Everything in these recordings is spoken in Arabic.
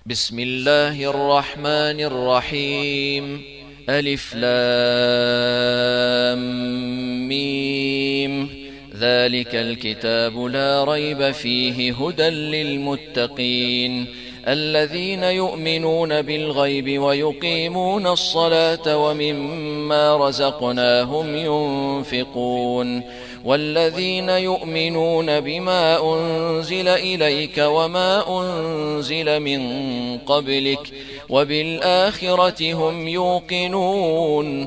بسم الله الرحمن الرحيم. ألف لام ميم. ذلك الكتاب لا ريب فيه هدى للمتقين الذين يؤمنون بالغيب ويقيمون الصلاة ومما رزقناهم ينفقون والذين يؤمنون بما أنزل إليك وما أنزل من قبلك وبالآخرة هم يوقنون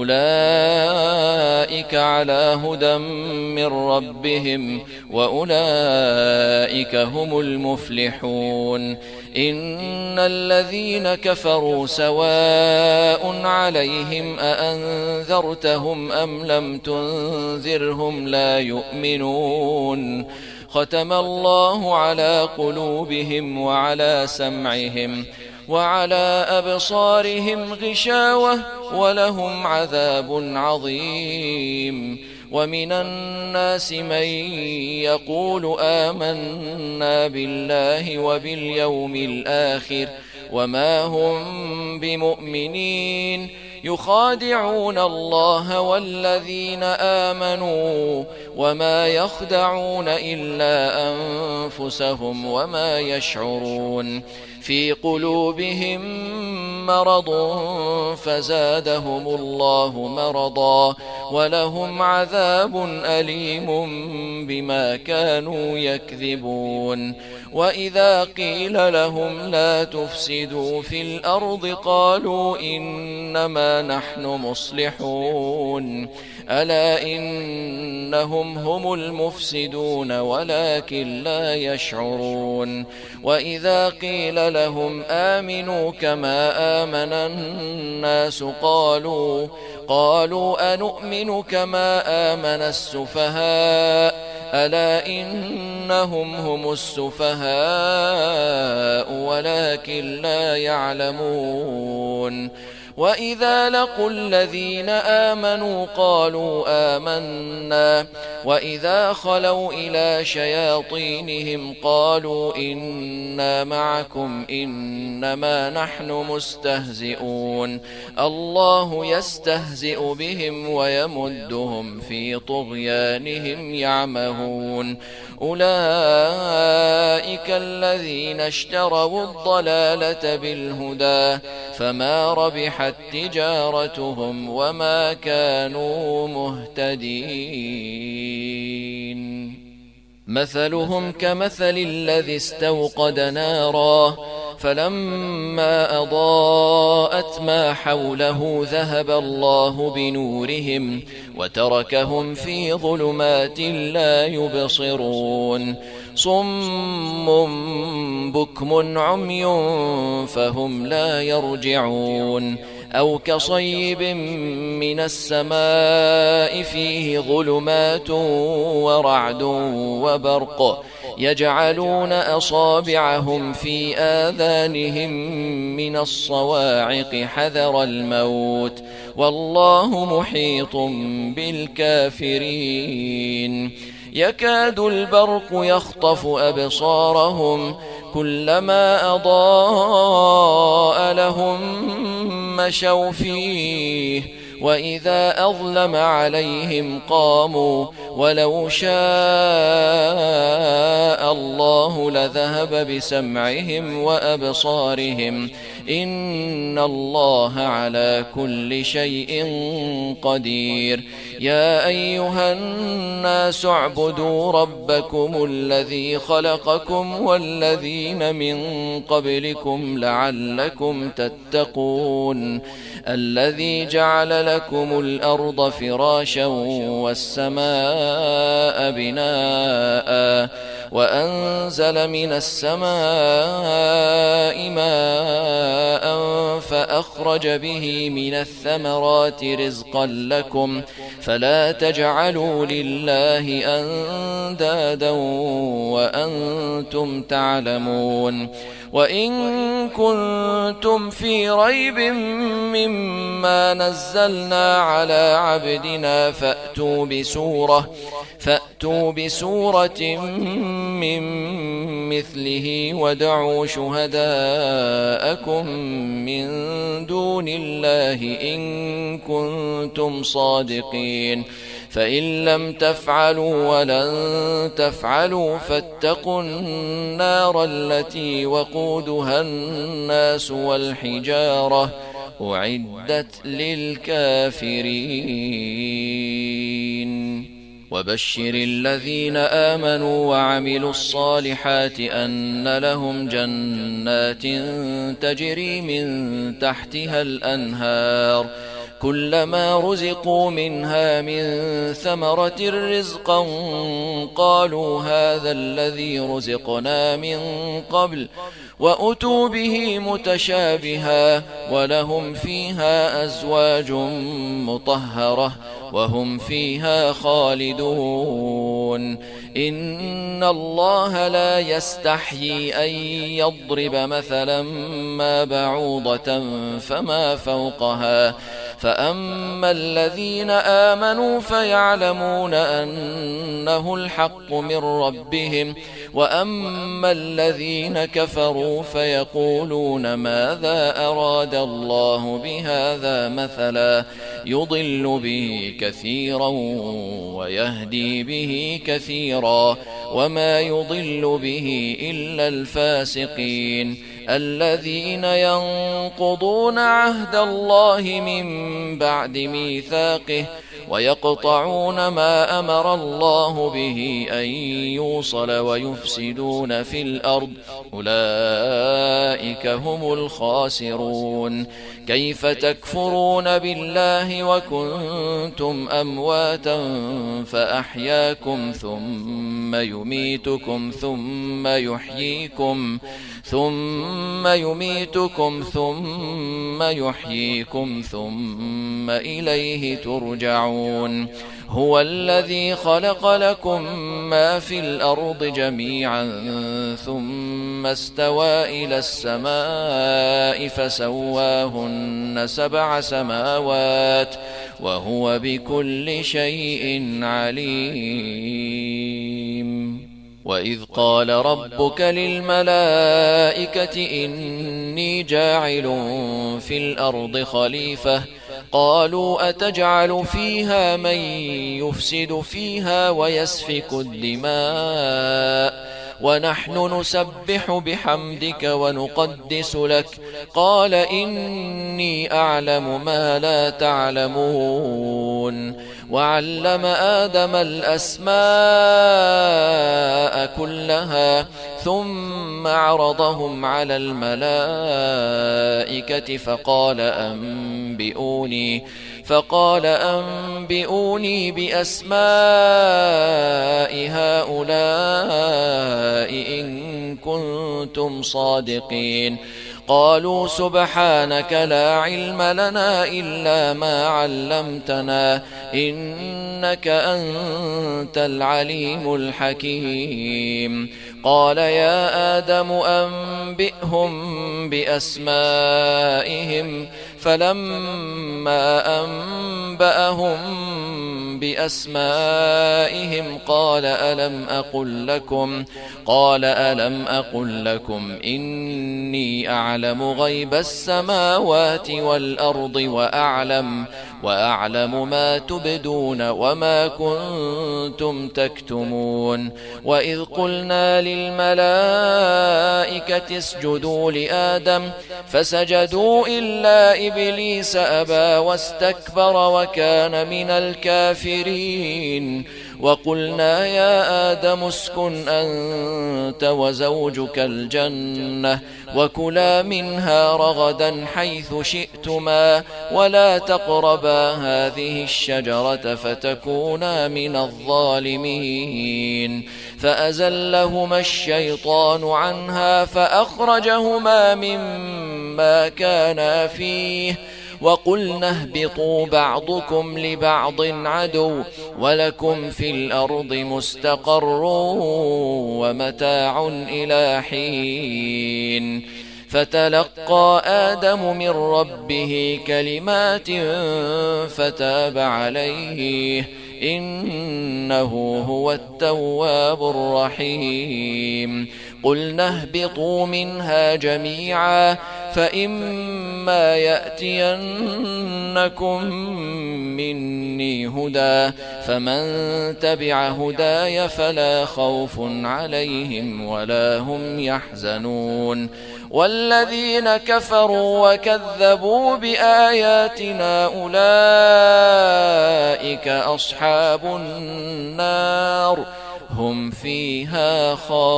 أولئك على هدى من ربهم وأولئك هم المفلحون. إن الذين كفروا سواء عليهم أأنذرتهم أم لم تنذرهم لا يؤمنون. ختم الله على قلوبهم وعلى سمعهم وعلى أبصارهم غشاوة ولهم عذاب عظيم. ومن الناس من يقول آمنا بالله وباليوم الآخر وما هم بمؤمنين يخادعون الله والذين آمنوا وما يخدعون إلا أنفسهم وما يشعرون. في قلوبهم مرض فزادهم الله مرضا ولهم عذاب أليم بما كانوا يكذبون. وإذا قيل لهم لا تفسدوا في الأرض قالوا إنما نحن مصلحون ألا إنهم هم المفسدون ولكن لا يشعرون. وإذا قيل لهم آمنوا كما آمن الناس قالوا أنؤمن كما آمن السفهاء ألا إنهم هم السفهاء ولكن لا يعلمون. وإذا لقوا الذين آمنوا قالوا آمنا وإذا خلوا إلى شياطينهم قالوا إنا معكم إنما نحن مستهزئون الله يستهزئ بهم ويمدهم في طغيانهم يعمهون. أولئك الذين اشتروا الضلالة بالهدى فما ربحت تجارتهم وما كانوا مهتدين. مثلهم كمثل الذي استوقد نارا فلما أضاءت ما حوله ذهب الله بنورهم وتركهم في ظلمات لا يبصرون. صم بكم عمي فهم لا يرجعون. أو كصيب من السماء فيه ظلمات ورعد وبرق يجعلون أصابعهم في آذانهم من الصواعق حذر الموت والله محيط بالكافرين. يكاد البرق يخطف أبصارهم كلما أضاء لهم مشوا فيه وإذا أظلم عليهم قاموا ولو شاء الله لذهب بسمعهم وأبصارهم إن الله على كل شيء قدير. يا أيها الناس اعبدوا ربكم الذي خلقكم والذين من قبلكم لعلكم تتقون الذي جعل لكم الأرض فراشا والسماء بناء وأنزل من السماء ماء فأخرج به من الثمرات رزقا لكم فلا تجعلوا لله أندادا وأنتم تعلمون. وإن كنتم في ريب مما نزلنا على عبدنا فأتوا فأتوا بسورة من مثله وادعوا شهداءكم من دون الله إن كنتم صادقين فإن لم تفعلوا ولن تفعلوا فاتقوا النار التي وقودها الناس والحجارة أعدت للكافرين وبشر الذين آمنوا وعملوا الصالحات أن لهم جنات تجري من تحتها الأنهار كلما رزقوا منها من ثمرة رزقا قالوا هذا الذي رزقنا من قبل وأتوا به متشابها ولهم فيها أزواج مطهرة وهم فيها خالدون إن الله لا يستحيي أن يضرب مثلا ما بعوضة فما فوقها فأما الذين آمنوا فيعلمون أنه الحق من ربهم وأما الذين كفروا فيقولون ماذا أراد الله بهذا مثلا يضل به كثيرا ويهدي به كثيرا وما يضل به إلا الفاسقين الذين ينقضون عهد الله من بعد ميثاقه ويقطعون ما أمر الله به أن يوصل ويفسدون في الأرض أولئك هم الخاسرون كيف تكفرون بالله وكنتم أمواتا فأحياكم ثم يميتكم ثم يحييكم ثم إليه ترجعون هو الذي خلق لكم ما في الأرض جميعا ثم استوى إلى السماء فسواهن 7 سماوات وهو بكل شيء عليم وإذ قال ربك للملائكة إني جاعل في الأرض خليفة قالوا أتجعل فيها من يفسد فيها ويسفك الدماء ونحن نسبح بحمدك ونقدس لك قال إني أعلم ما لا تعلمون وعلم آدم الأسماء كلها ثم عرضهم على الملائكة فقال أنبئوني بأسماء هؤلاء إن كنتم صادقين قالوا سبحانك لا علم لنا إلا ما علمتنا إنك أنت العليم الحكيم قال يا آدم أنبئهم بأسمائهم فلما أنبأهم بأسمائهم قال ألم أقل لكم إني أعلم غيب السماوات والأرض وأعلم ما تبدون وما كنتم تكتمون وإذ قلنا للملائكة اسجدوا لآدم فسجدوا إلا إبليس أبى واستكبر وكان من الكافرين وقلنا يا آدم اسكن أنت وزوجك الجنة وكلا منها رغدا حيث شئتما ولا تقربا هذه الشجرة فتكونا من الظالمين فأزلهما الشيطان عنها فأخرجهما مما كانا فيه وقلنا اهبطوا بعضكم لبعض عدو ولكم في الأرض مستقر ومتاع إلى حين فتلقى آدم من ربه كلمات فتاب عليه إنه هو التواب الرحيم قلنا اهبطوا منها جميعا فإما يأتينكم مني هدى فمن تبع هداي فلا خوف عليهم ولا هم يحزنون والذين كفروا وكذبوا بآياتنا أولئك أصحاب النار هم فيها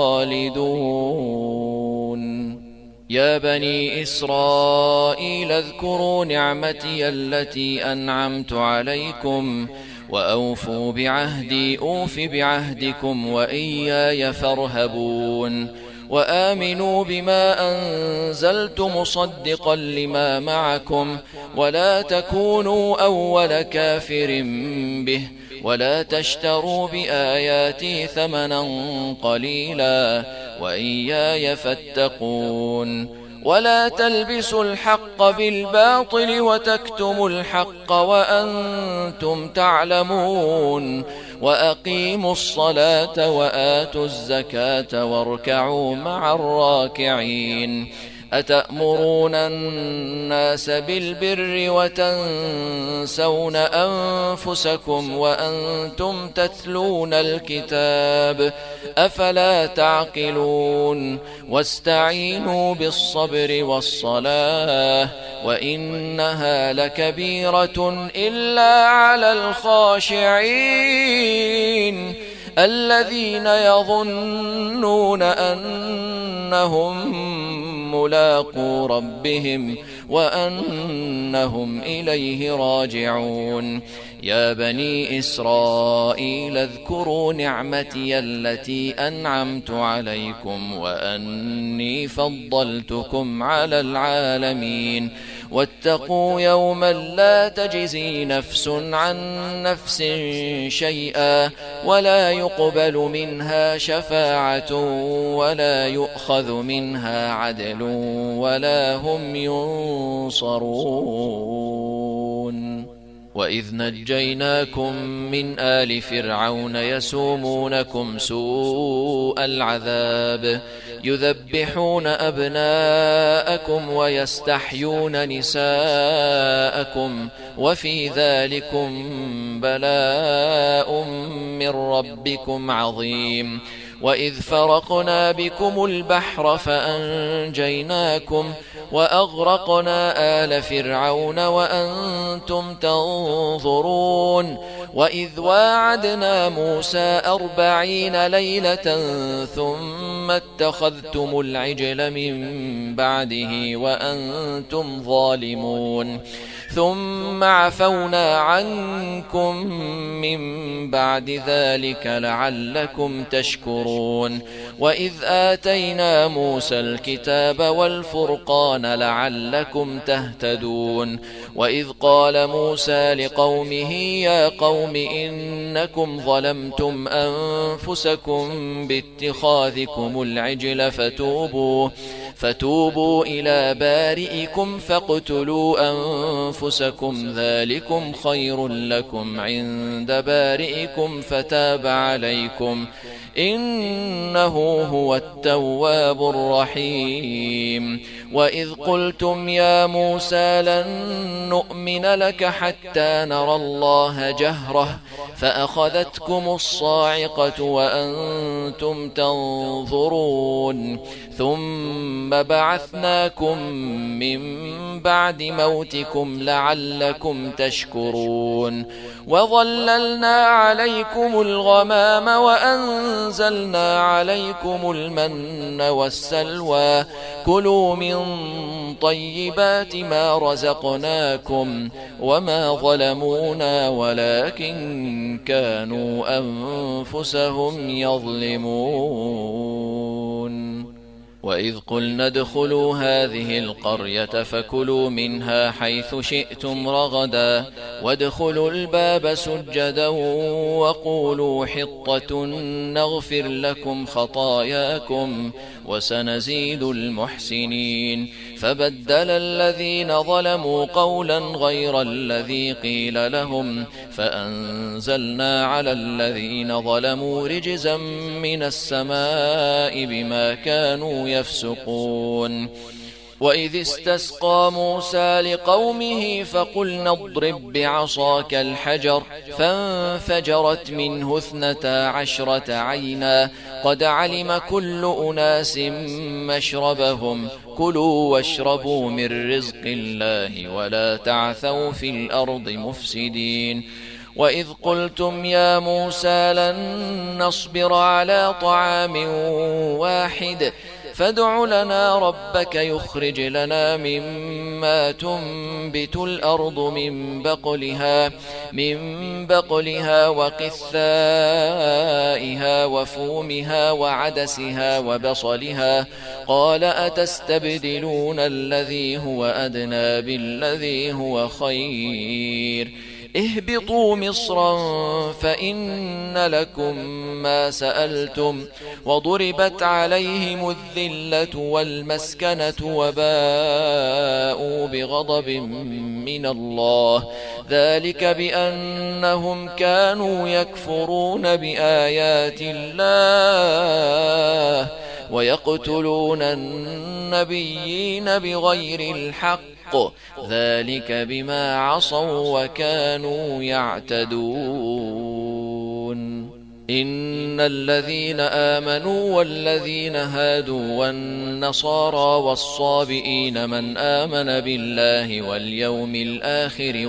خالدون يا بني إسرائيل اذكروا نعمتي التي أنعمت عليكم وأوفوا بعهدي أوف بعهدكم وإياي فارهبون وآمنوا بما أنزلت مصدقا لما معكم ولا تكونوا أول كافر به ولا تشتروا بآياتي ثمنا قليلا وإياي فاتقون ولا تلبسوا الحق بالباطل وتكتموا الحق وأنتم تعلمون وأقيموا الصلاة وآتوا الزكاة واركعوا مع الراكعين أتأمرون الناس بالبر وتنسون أنفسكم وأنتم تتلون الكتاب أفلا تعقلون واستعينوا بالصبر والصلاة وإنها لكبيرة إلا على الخاشعين الذين يظنون أنهم ملاقو ربهم وأنهم إليه راجعون يا بني إسرائيل اذكروا نعمتي التي أنعمت عليكم وأني فضلتكم على العالمين واتقوا يوما لا تجزي نفس عن نفس شيئا ولا يقبل منها شفاعة ولا يؤخذ منها عدل ولا هم ينصرون وإذ نجيناكم من آل فرعون يسومونكم سوء العذاب يذبحون أبناءكم ويستحيون نساءكم وفي ذلكم بلاء من ربكم عظيم وإذ فرقنا بكم البحر فأنجيناكم وأغرقنا آل فرعون وأنتم تنظرون وإذ واعدنا موسى 40 ليلة ثم اتخذتم العجل من بعده وأنتم ظالمون ثم عفونا عنكم من بعد ذلك لعلكم تشكرون وإذ آتينا موسى الكتاب والفرقان لعلكم تهتدون وإذ قال موسى لقومه يا قوم إنكم ظلمتم أنفسكم باتخاذكم العجل فتوبوا إلى بارئكم فاقتلوا أنفسكم ذلكم خير لكم عند بارئكم فتاب عليكم إنه هو التواب الرحيم وإذ قلتم يا موسى لن نؤمن لك حتى نرى الله جهرة فأخذتكم الصاعقة وأنتم تنظرون ثم بعثناكم من بعد موتكم لعلكم تشكرون وظللنا عليكم الغمام وأنزلنا عليكم المن والسلوى كلوا من طيبات ما رزقناكم وما ظلمونا ولكن كانوا أنفسهم يظلمون وإذ قلنا ادخلوا هذه القرية فكلوا منها حيث شئتم رغدا وادخلوا الباب سجدا وقولوا حطة نغفر لكم خطاياكم وسنزيد المحسنين فبدل الذين ظلموا قولا غير الذي قيل لهم فأنزلنا على الذين ظلموا رجزا من السماء بما كانوا يفسقون وإذ استسقى موسى لقومه فقلنا اضرب بعصاك الحجر فانفجرت منه 12 عينا قد علم كل أناس مشربهم كلوا واشربوا من رزق الله ولا تعثوا في الأرض مفسدين وإذ قلتم يا موسى لن نصبر على طعام واحد فادع لنا ربك يخرج لنا مما تنبت الأرض من بقلها وقثائها وفومها وعدسها وبصلها قال أتستبدلون الذي هو أدنى بالذي هو خير اهبطوا مصرا فإن لكم ما سألتم وضربت عليهم الذلة والمسكنة وباءوا بغضب من الله ذلك بأنهم كانوا يكفرون بآيات الله ويقتلون النبيين بغير الحق ذلك بما عصوا وكانوا يعتدون إن الذين آمنوا والذين هادوا والنصارى والصابئين من آمن بالله واليوم الآخر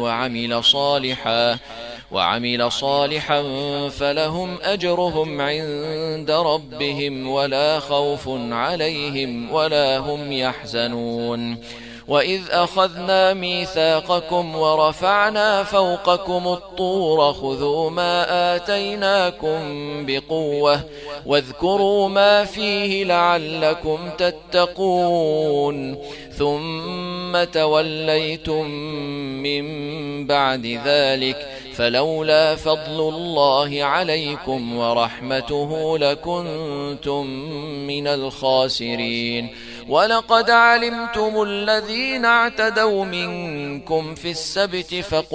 وعمل صالحا فلهم أجرهم عند ربهم ولا خوف عليهم ولا هم يحزنون وإذ أخذنا ميثاقكم ورفعنا فوقكم الطور خذوا ما آتيناكم بقوة واذكروا ما فيه لعلكم تتقون ثم توليتم من بعد ذلك فلولا فضل الله عليكم ورحمته لكنتم من الخاسرين ولقد علمتم الذين اعتدوا منكم في السبت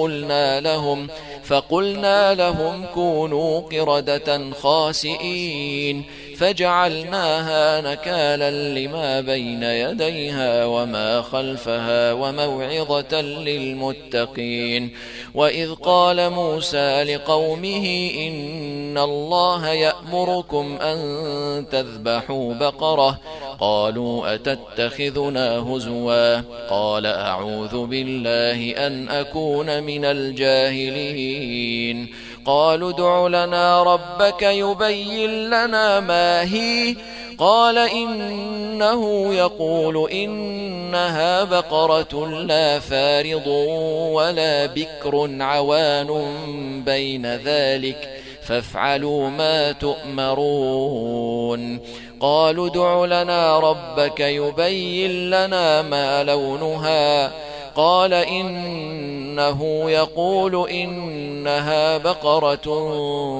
فقلنا لهم كونوا قردة خاسئين فجعلناها نكالا لما بين يديها وما خلفها وموعظة للمتقين وإذ قال موسى لقومه إن الله يأمركم أن تذبحوا بقرة قالوا أتتخذنا هزوا قال أعوذ بالله أن أكون من الجاهلين قالوا ادع لنا ربك يبين لنا ما هي قال إنه يقول إنها بقرة لا فارض ولا بكر عوان بين ذلك فافعلوا ما تؤمرون قالوا ادع لنا ربك يبين لنا ما لونها قال إنه يقول إنها بقرة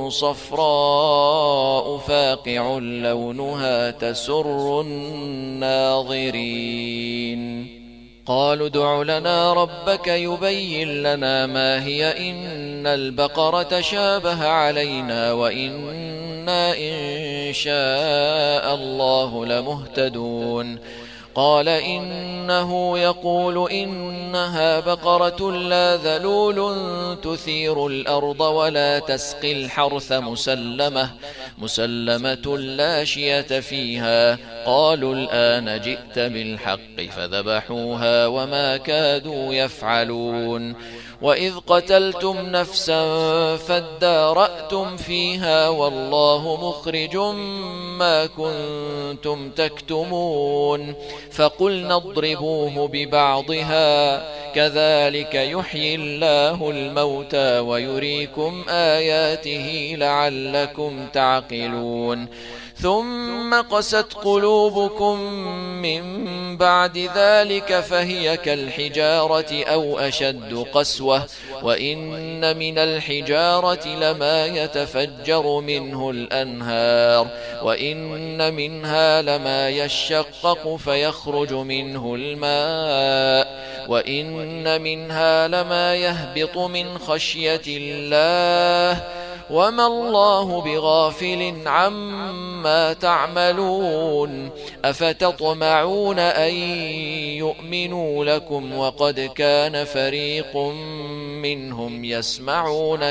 صفراء فاقع لونها تسر الناظرين قالوا ادع لنا ربك يبين لنا ما هي إن البقرة شابه علينا وإنا إن شاء الله لمهتدون قال إنه يقول إنها بقرة لا ذلول تثير الأرض ولا تسقي الحرث مسلمة لا شية فيها قالوا الآن جئت بالحق فذبحوها وما كادوا يفعلون وإذ قتلتم نفسا فادارأتم فيها والله مخرج ما كنتم تكتمون فقلنا اضربوه ببعضها كذلك يحيي الله الموتى ويريكم آياته لعلكم تعقلون ثم قست قلوبكم من بعد ذلك فهي كالحجارة أو أشد قسوة وإن من الحجارة لما يتفجر منه الأنهار وإن منها لما يشقق فيخرج منه الماء وإن منها لما يهبط من خشية الله وما الله بغافل عما تعملون أفتطمعون أن يؤمنوا لكم وقد كان فريق منهم يسمعون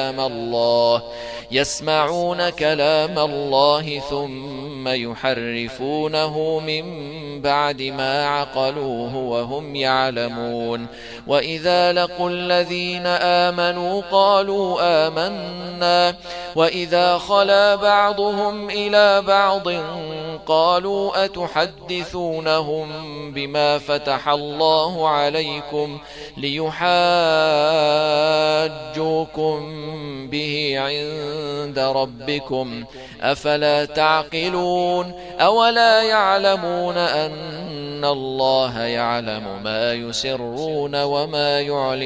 كلام الله ثم يحرفونه من بعد ما عقلوه وهم يعلمون وإذا لقوا الذين آمنوا قالوا آمنا وإذا خلا بعضهم إلى بعض قالوا أتحدثونهم بما فتح الله عليكم ليحاجوكم به عند ربكم أفلا تعقلون أولا يعلمون أن الله يعلم ما يسرون وما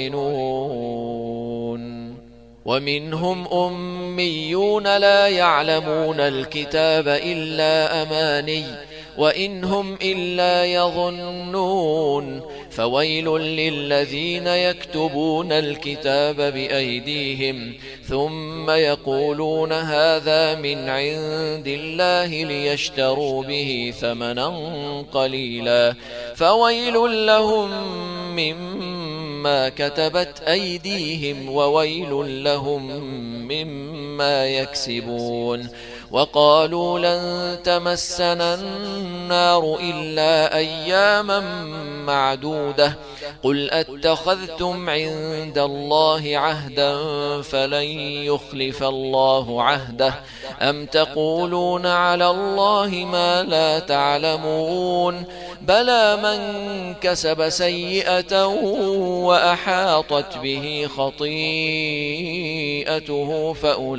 يعلنون ومنهم أميون لا يعلمون الكتاب إلا أماني وإن هم إلا يظنون فويل للذين يكتبون الكتاب بأيديهم ثم يقولون هذا من عند الله ليشتروا به ثمنا قليلا فويل لهم مما كتبت أيديهم وويل لهم مما يكسبون وقالوا لن تمسنا النار إلا أياما معدودة قل أتخذتم عند الله عهدا فلن يخلف الله عهده أم تقولون على الله ما لا تعلمون بلى من كسب سيئة وأحاطت به خطيئته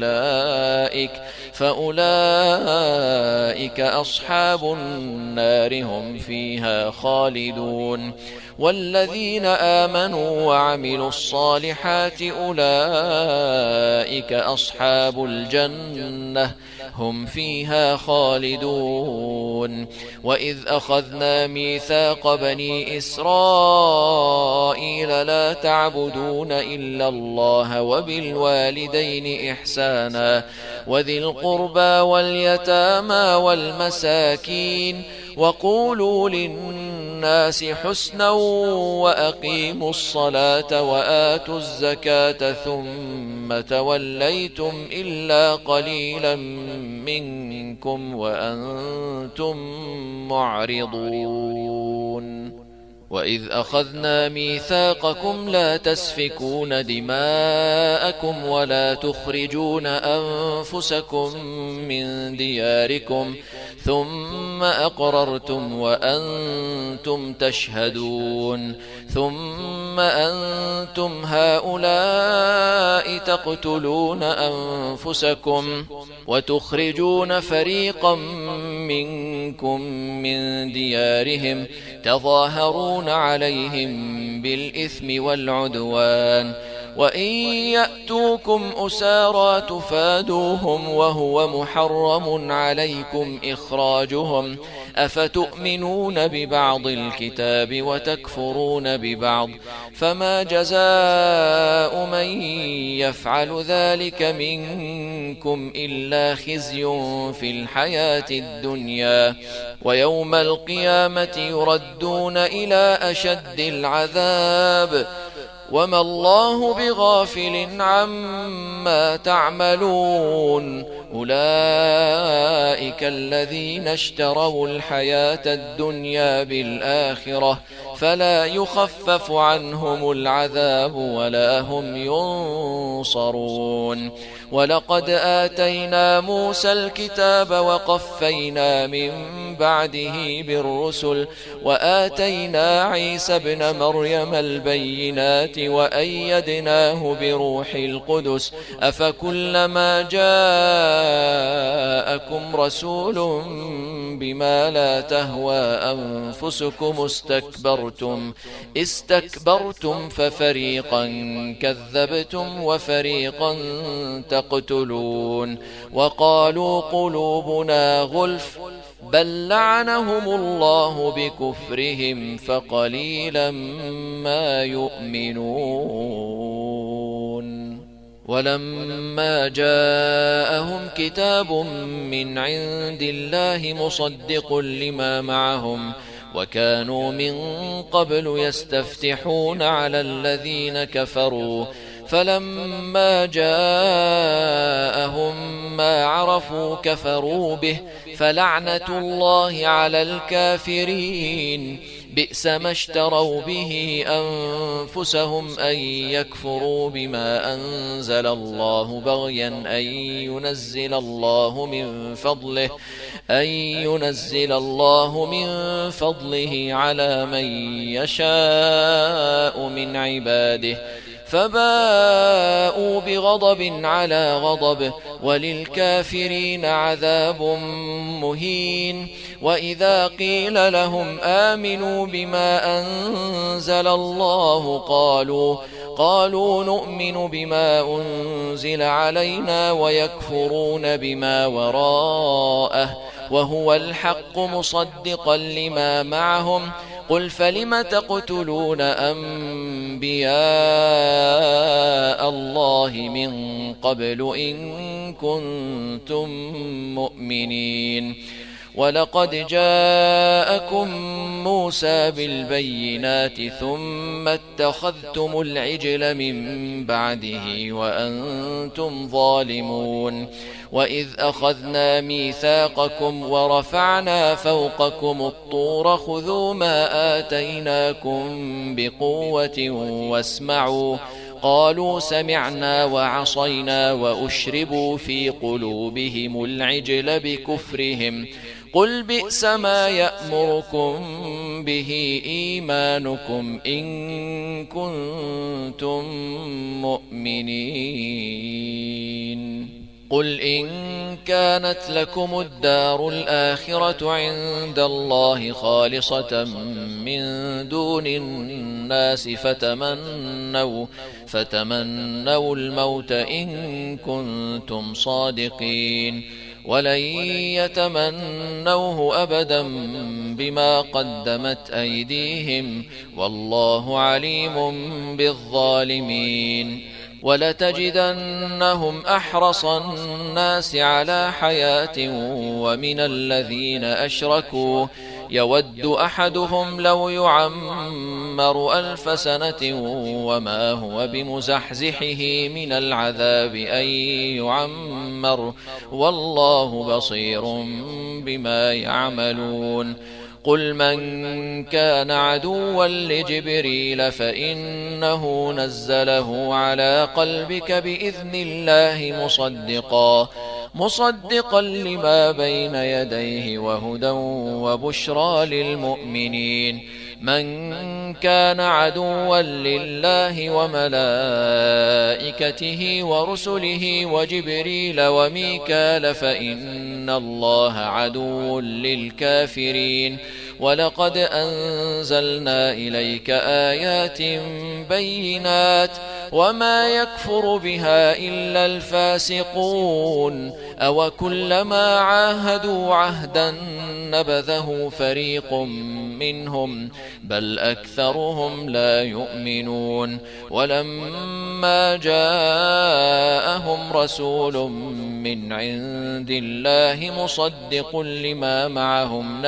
فأولئك أصحاب النار هم فيها خالدون والذين آمنوا وعملوا الصالحات أولئك أصحاب الجنة هم فيها خالدون وإذ أخذنا ميثاق بني إسرائيل لا تعبدون إلا الله وبالوالدين إحسانا وذي القربى واليتامى والمساكين وقولوا للناس حسنا وأقيموا الصلاة وآتوا الزكاة ثم توليتم إلا قليلا منكم وأنتم معرضون وإذ أخذنا ميثاقكم لا تسفكون دماءكم ولا تخرجون أنفسكم من دياركم ثم أقررتم وأنتم تشهدون ثم أنتم هؤلاء تقتلون أنفسكم وتخرجون فريقا منكم من ديارهم تظاهرون عليهم بالإثم والعدوان وإن يأتوكم أسارى تفادوهم وهو محرم عليكم إخراجهم أفتؤمنون ببعض الكتاب وتكفرون ببعض فما جزاء من يفعل ذلك منكم إلا خزي في الحياة الدنيا ويوم القيامة يردون إلى أشد العذاب وما الله بغافل عما تعملون أولئك الذين اشتروا الحياة الدنيا بالآخرة فلا يخفف عنهم العذاب ولا هم ينصرون. ولقد آتينا موسى الكتاب وقفينا من بعده بالرسل وآتينا عيسى ابن مريم البينات وأيدناه بروح القدس أفكلما جاءكم رسول بما لا تهوى أنفسكم استكبرتم ففريقا كذبتم وفريقا تقتلون. وقالوا قلوبنا غلف بل لعنهم الله بكفرهم فقليلا ما يؤمنون. ولما جاءهم كتاب من عند الله مصدق لما معهم وكانوا من قبل يستفتحون على الذين كفروا فلما جاءهم ما عرفوا كفروا به فلعنة الله على الكافرين. بئس ما اشتروا به أنفسهم أن يكفروا بما أنزل الله بغيا أن ينزل الله من فضله على من يشاء من عباده فباءوا بغضب على غضب وللكافرين عذاب مهين. وإذا قيل لهم آمنوا بما أنزل الله قالوا نؤمن بما أنزل علينا ويكفرون بما وراءه وهو الحق مصدقا لما معهم. قل فلم تقتلون أنبياء الله من قبل إن كنتم مؤمنين. ولقد جاءكم موسى بالبينات ثم اتخذتم العجل من بعده وأنتم ظالمون. وإذ أخذنا ميثاقكم ورفعنا فوقكم الطور خذوا ما آتيناكم بقوة واسمعوا قالوا سمعنا وعصينا وأشربوا في قلوبهم العجل بكفرهم. قل بئس ما يأمركم به إيمانكم إن كنتم مؤمنين. قل إن كانت لكم الدار الآخرة عند الله خالصة من دون الناس فتمنوا الموت إن كنتم صادقين ولن يتمنوه أبدا بما قدمت أيديهم والله عليم بالظالمين. ولتجدنهم أحرص الناس على حياة ومن الذين أشركوا يود أحدهم لو يعمر 1000 سنة وما هو بمزحزحه من العذاب أن يعمر والله بصير بما يعملون. قل من كان عدوا لجبريل فإنه نزله على قلبك بإذن الله مصدقا لما بين يديه وهدى وبشرى للمؤمنين. من كان عدوا لله وملائكته ورسله وجبريل وميكال فإن الله عدو للكافرين. ولقد أنزلنا إليك آيات بينات وما يكفر بها إلا الفاسقون. أو كلما عاهدوا عهدا نبذه فريق منهم بل أكثرهم لا يؤمنون. ولما جاءهم رسول من عند الله مصدق لما معهم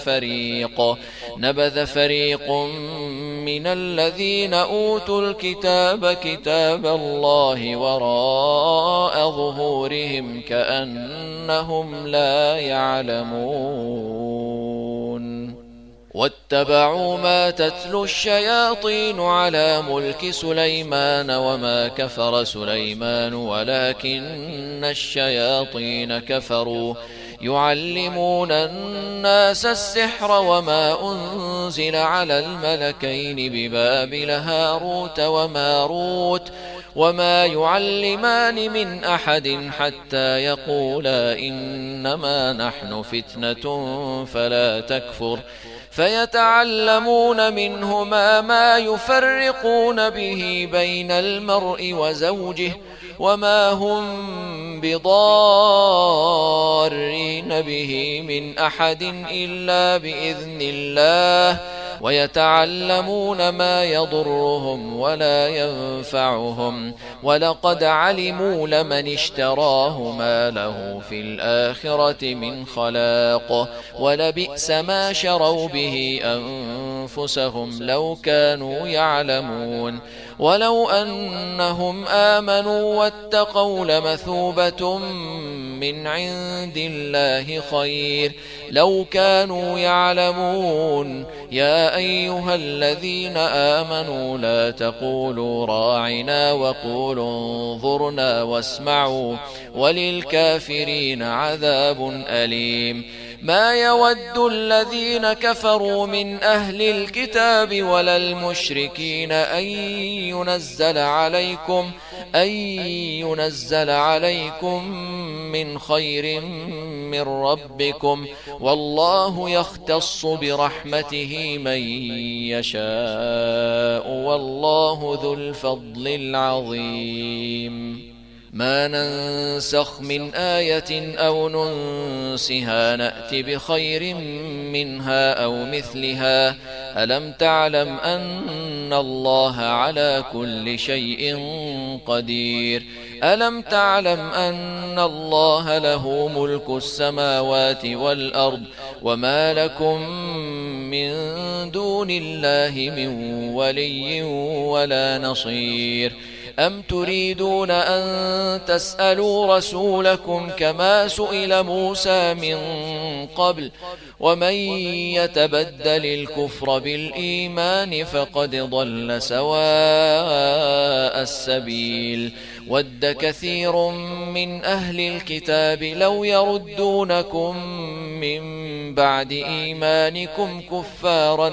نبذ فريق من الذين أوتوا الكتاب كتاب الله وراء ظهورهم كأنهم لا يعلمون. واتبعوا ما تتلو الشياطين على ملك سليمان وما كفر سليمان ولكن الشياطين كفروا يعلمون الناس السحر وما أنزل على الملكين ببابل هاروت وماروت وما يعلمان من أحد حتى يقولا إنما نحن فتنة فلا تكفر فيتعلمون منهما ما يفرقون به بين المرء وزوجه وما هم بضارين به من أحد إلا بإذن الله ويتعلمون ما يضرهم ولا ينفعهم ولقد علموا لمن اشتراه ما له في الآخرة من خلاق ولبئس ما شروا به أنفسهم لو كانوا يعلمون ولو أنهم آمنوا واتقوا لمثوبة من عند الله خير لو كانوا يعلمون يا أيها الذين آمنوا لا تقولوا راعنا وقولوا انظرنا واسمعوا وللكافرين عذاب أليم ما يود الذين كفروا من أهل الكتاب ولا المشركين أن ينزل عليكم من خير من ربكم والله يختص برحمته من يشاء والله ذو الفضل العظيم ما ننسخ من آية أو ننسها نأت بخير منها أو مثلها ألم تعلم أن الله على كل شيء قدير ألم تعلم أن الله له ملك السماوات والأرض وما لكم من دون الله من ولي ولا نصير أم تريدون أن تسألوا رسولكم كما سئل موسى من قبل ومن يتبدل الكفر بالإيمان فقد ضل سواء السبيل ود كثير من أهل الكتاب لو يردونكم من بعد إيمانكم كفارا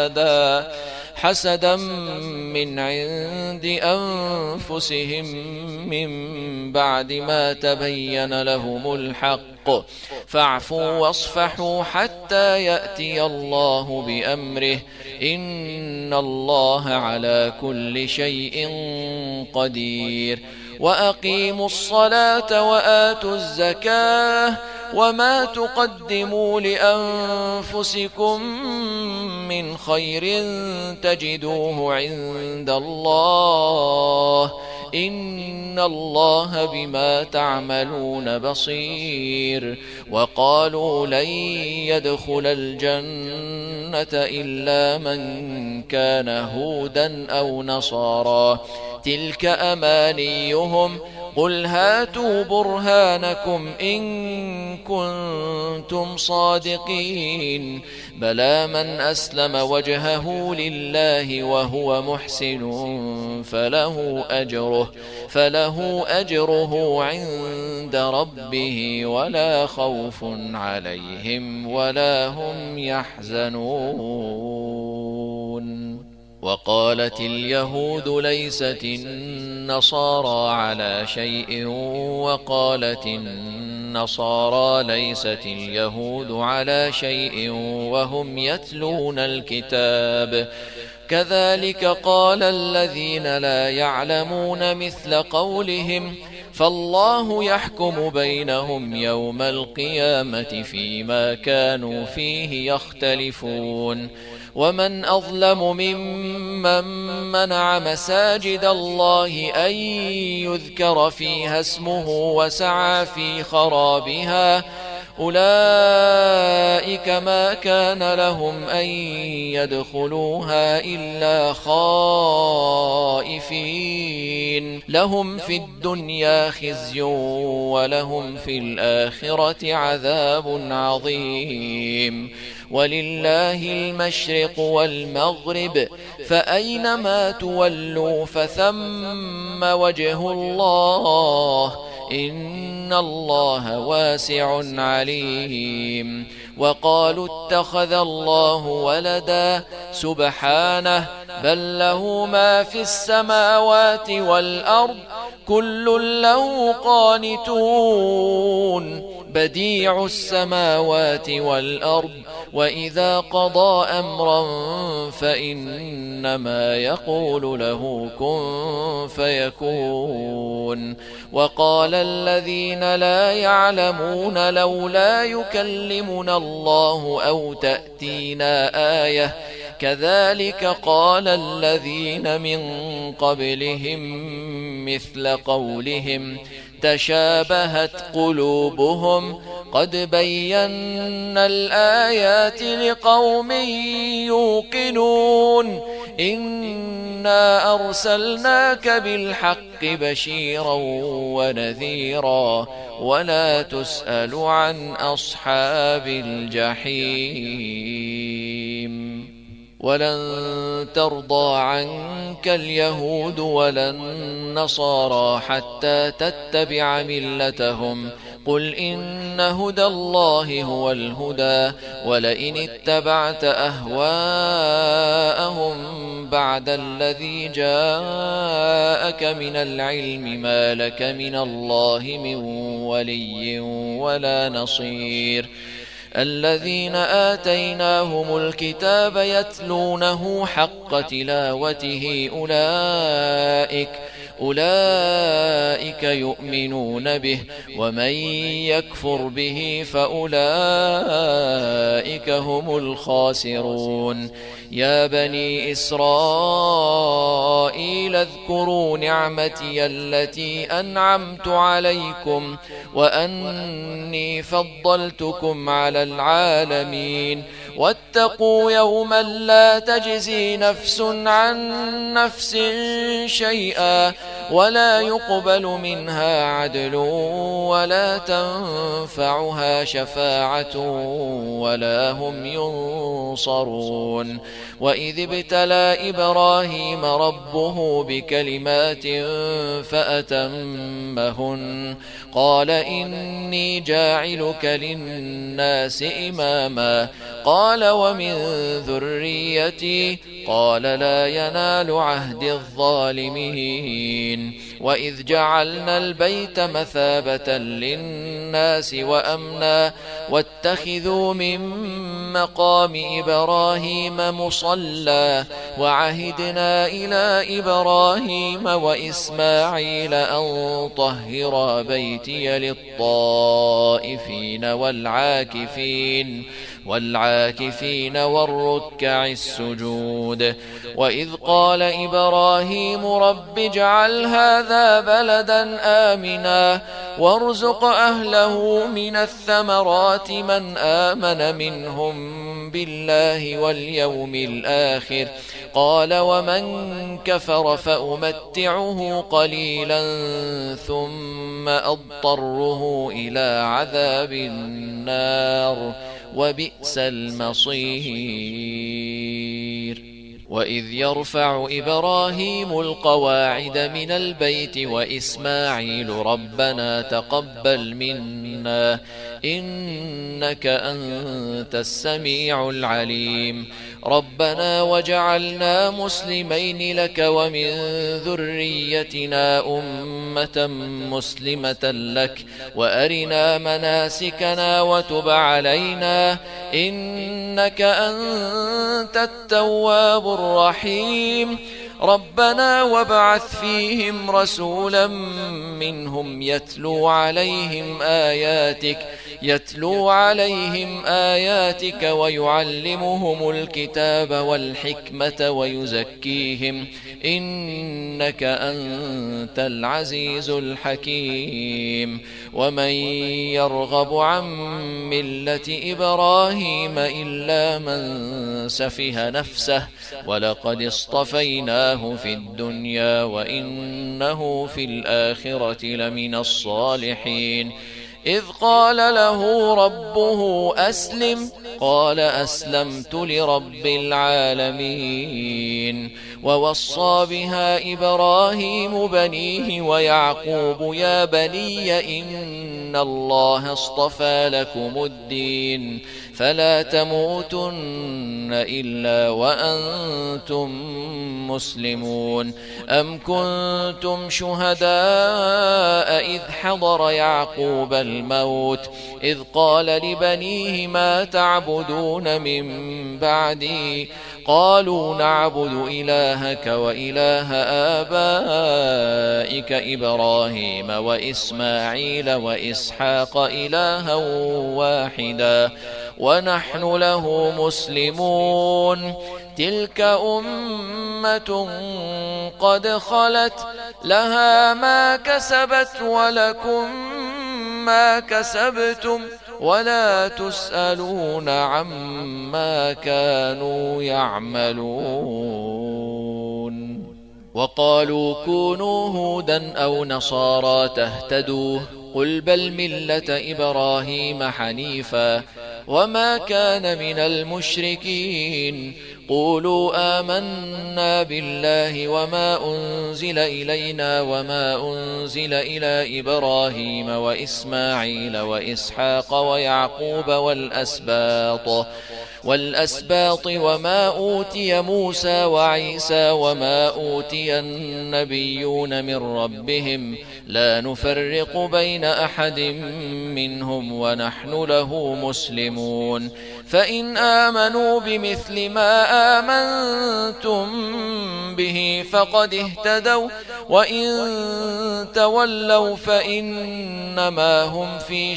حسدا من عند أنفسهم من بعد ما تبين لهم الحق فاعفوا واصفحوا حتى يأتي الله بأمره إن الله على كل شيء قدير وأقيموا الصلاة وآتوا الزكاة وما تقدموا لأنفسكم من خير تجدوه عند الله إن الله بما تعملون بصير وقالوا لن يدخل الجنة إلا من كان هودا أو نصارى تلك أمانيهم قل هاتوا برهانكم إن كنتم صادقين بلى من أسلم وجهه لله وهو محسن فله أجره عند ربه ولا خوف عليهم ولا هم يحزنون وقالت اليهود ليست النصارى على شيء وقالت النصارى ليست اليهود على شيء وهم يتلون الكتاب كذلك قال الذين لا يعلمون مثل قولهم فالله يحكم بينهم يوم القيامة فيما كانوا فيه يختلفون ومن أظلم ممن منع مساجد الله أن يذكر فيها اسمه وسعى في خرابها أولئك ما كان لهم أن يدخلوها إلا خائفين لهم في الدنيا خزي ولهم في الآخرة عذاب عظيم ولله المشرق والمغرب فأينما تولوا فثم وجه الله إن الله واسع عليم. وقالوا اتخذ الله ولدا سبحانه بل له ما في السماوات والأرض كل له قانتون بديع السماوات والأرض وإذا قضى أمرا فإنما يقول له كن فيكون. وقال الذين لا يعلمون لولا يكلمنا الله أو تأتينا آية كذلك قال الذين من قبلهم مثل قولهم تشابهت قلوبهم قد بينا الآيات لقوم يوقنون إنا أرسلناك بالحق بشيرا ونذيرا ولا تسأل عن أصحاب الجحيم. ولن ترضى عنك اليهود ولا النصارى حتى تتبع ملتهم قل إن هدى الله هو الهدى ولئن اتبعت أهواءهم بعد الذي جاءك من العلم ما لك من الله من ولي ولا نصير. الذين آتيناهم الكتاب يتلونه حق تلاوته أولئك يؤمنون به ومن يكفر به فأولئك هم الخاسرون. يا بني إسرائيل اذكروا نعمتي التي أنعمت عليكم وأني فضلتكم على العالمين واتقوا يوما لا تجزي نفس عن نفس شيئا ولا يقبل منها عدل ولا تنفعها شفاعة ولا هم ينصرون. وإذ ابتلى إبراهيم ربه بكلمات فأتمهن قال إني جاعلك للناس إماما قال ومن ذريتي قال لا ينال عهد الظالمين. وإذ جعلنا البيت مثابة للناس وأمنا واتخذوا من مقام إبراهيم مصلى وعهدنا إلى إبراهيم وإسماعيل أن طهرا بيتي للطائفين والعاكفين والركع السجود. وإذ قال إبراهيم رب اجعل هذا بلدا آمنا وارزق أهله من الثمرات من آمن منهم بالله واليوم الآخر قال ومن كفر فأمتعه قليلا ثم أضطره إلى عذاب النار وبئس المصير. وإذ يرفع إبراهيم القواعد من البيت وإسماعيل ربنا تقبل منا إنك أنت السميع العليم ربنا وجعلنا مسلمين لك ومن ذريتنا أمة مسلمة لك وأرنا مناسكنا وتب علينا إنك أنت التواب الرحيم ربنا وابعث فيهم رسولا منهم يتلو عليهم آياتك ويعلمهم الكتاب والحكمة ويزكيهم إنك أنت العزيز الحكيم. ومن يرغب عن ملة إبراهيم إلا من سفه نفسه ولقد اصطفيناه في الدنيا وإنه في الآخرة لمن الصالحين إذ قال له ربه أسلم قال أسلمت لرب العالمين. ووصى بها إبراهيم بنيه ويعقوب يا بني إن الله اصطفى لكم الدين فلا تموتن إلا وأنتم مسلمون. أم كنتم شهداء إذ حضر يعقوب الموت إذ قال لبنيه ما تعبدون من بعدي قالوا نعبد إلهك وإله آبائك إبراهيم وإسماعيل وإسحاق إلها واحدا ونحن له مسلمون. تلك أمة قد خلت لها ما كسبت ولكم ما كسبتم ولا تسألون عما كانوا يعملون. وقالوا كونوا هودا أو نصارى تهتدوا قل بل ملة إبراهيم حنيفا وما كان من المشركين. قولوا آمنا بالله وما أنزل إلينا وما أنزل إلى إبراهيم وإسماعيل وإسحاق ويعقوب والأسباط وما أوتي موسى وعيسى وما أوتي النبيون من ربهم لا نفرق بين أحد منهم ونحن له مسلمون. فإن آمنوا بمثل ما آمنتم به فقد اهتدوا وإن تولوا فإنما هم في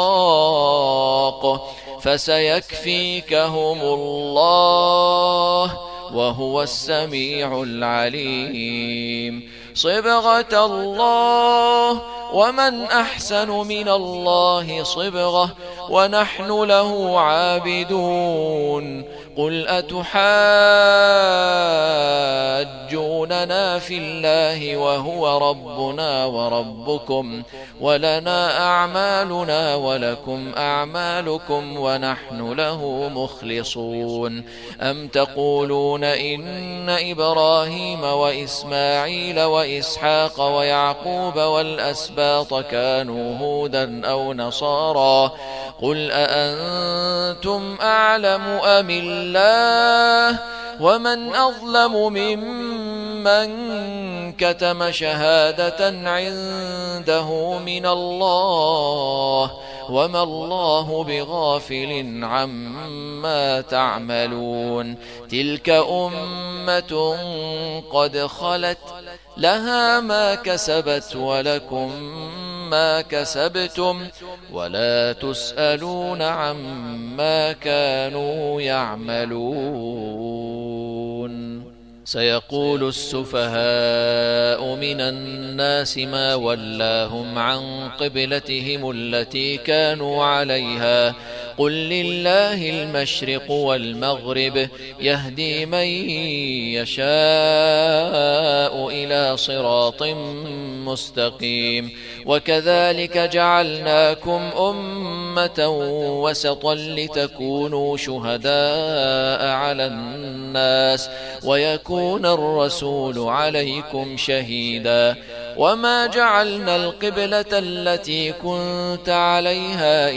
شقاق فسيكفيكهم الله وهو السميع العليم. صبغة الله ومن أحسن من الله صبغة ونحن له عابدون. قل أتحاجوننا في الله وهو ربنا وربكم ولنا أعمالنا ولكم أعمالكم ونحن له مخلصون. أم تقولون إن إبراهيم وإسماعيل وإسحاق ويعقوب والأسباط كانوا هودا أو نصارى قل أأنتم أعلم أم الله ومن أظلم ممن كتم شهادة عنده من الله وما الله بغافل عما تعملون. تلك أمة قد خلت لها ما كسبت ولكم ما كسبتم ولا تسألون عما كانوا يعملون. سيقول السفهاء من الناس ما ولاهم عن قبلتهم التي كانوا عليها قل لله المشرق والمغرب يهدي من يشاء إلى صراط مستقيم. وكذلك جعلناكم أمة وسطا لتكونوا شهداء على الناس ويكون الرسول عليكم شهيدا. وما جعلنا القبلة التي كنت عليها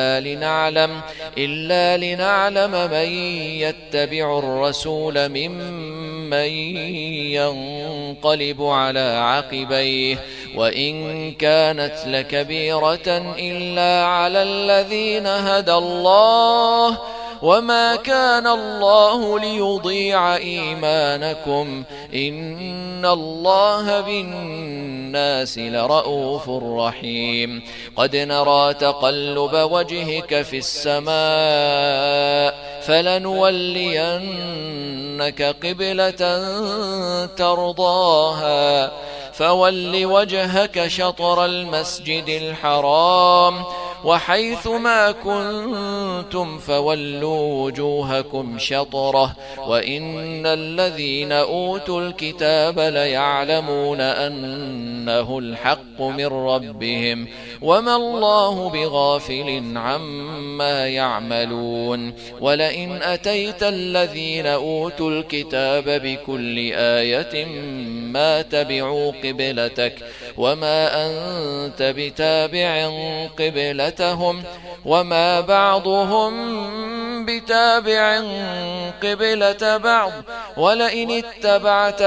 إلا لنعلم من يتبع الرسول ممن ينقلب على عقبيه وإن كانت لكبيرة إلا على الذين هدى الله وما كان الله ليضيع إيمانكم إن الله بالناس لرؤوف رحيم. قد نرى تقلب وجهك في السماء فلنولينك قبلة ترضاها فول وجهك شطر المسجد الحرام وحيث ما كنتم فولوا وجوهكم شطرة وإن الذين أوتوا الكتاب ليعلمون أنه الحق من ربهم وما الله بغافل عما يعملون ولئن أتيت الذين أوتوا الكتاب بكل آية ما تبعوا قبلتك وما أنت بتابع قبلتهم وما بعضهم بتابع قبلة بعض ولئن اتبعت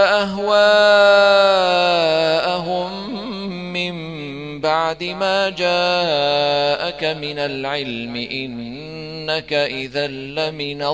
أهواءهم من بعد ما جاءك من العلم إنك إذا لمن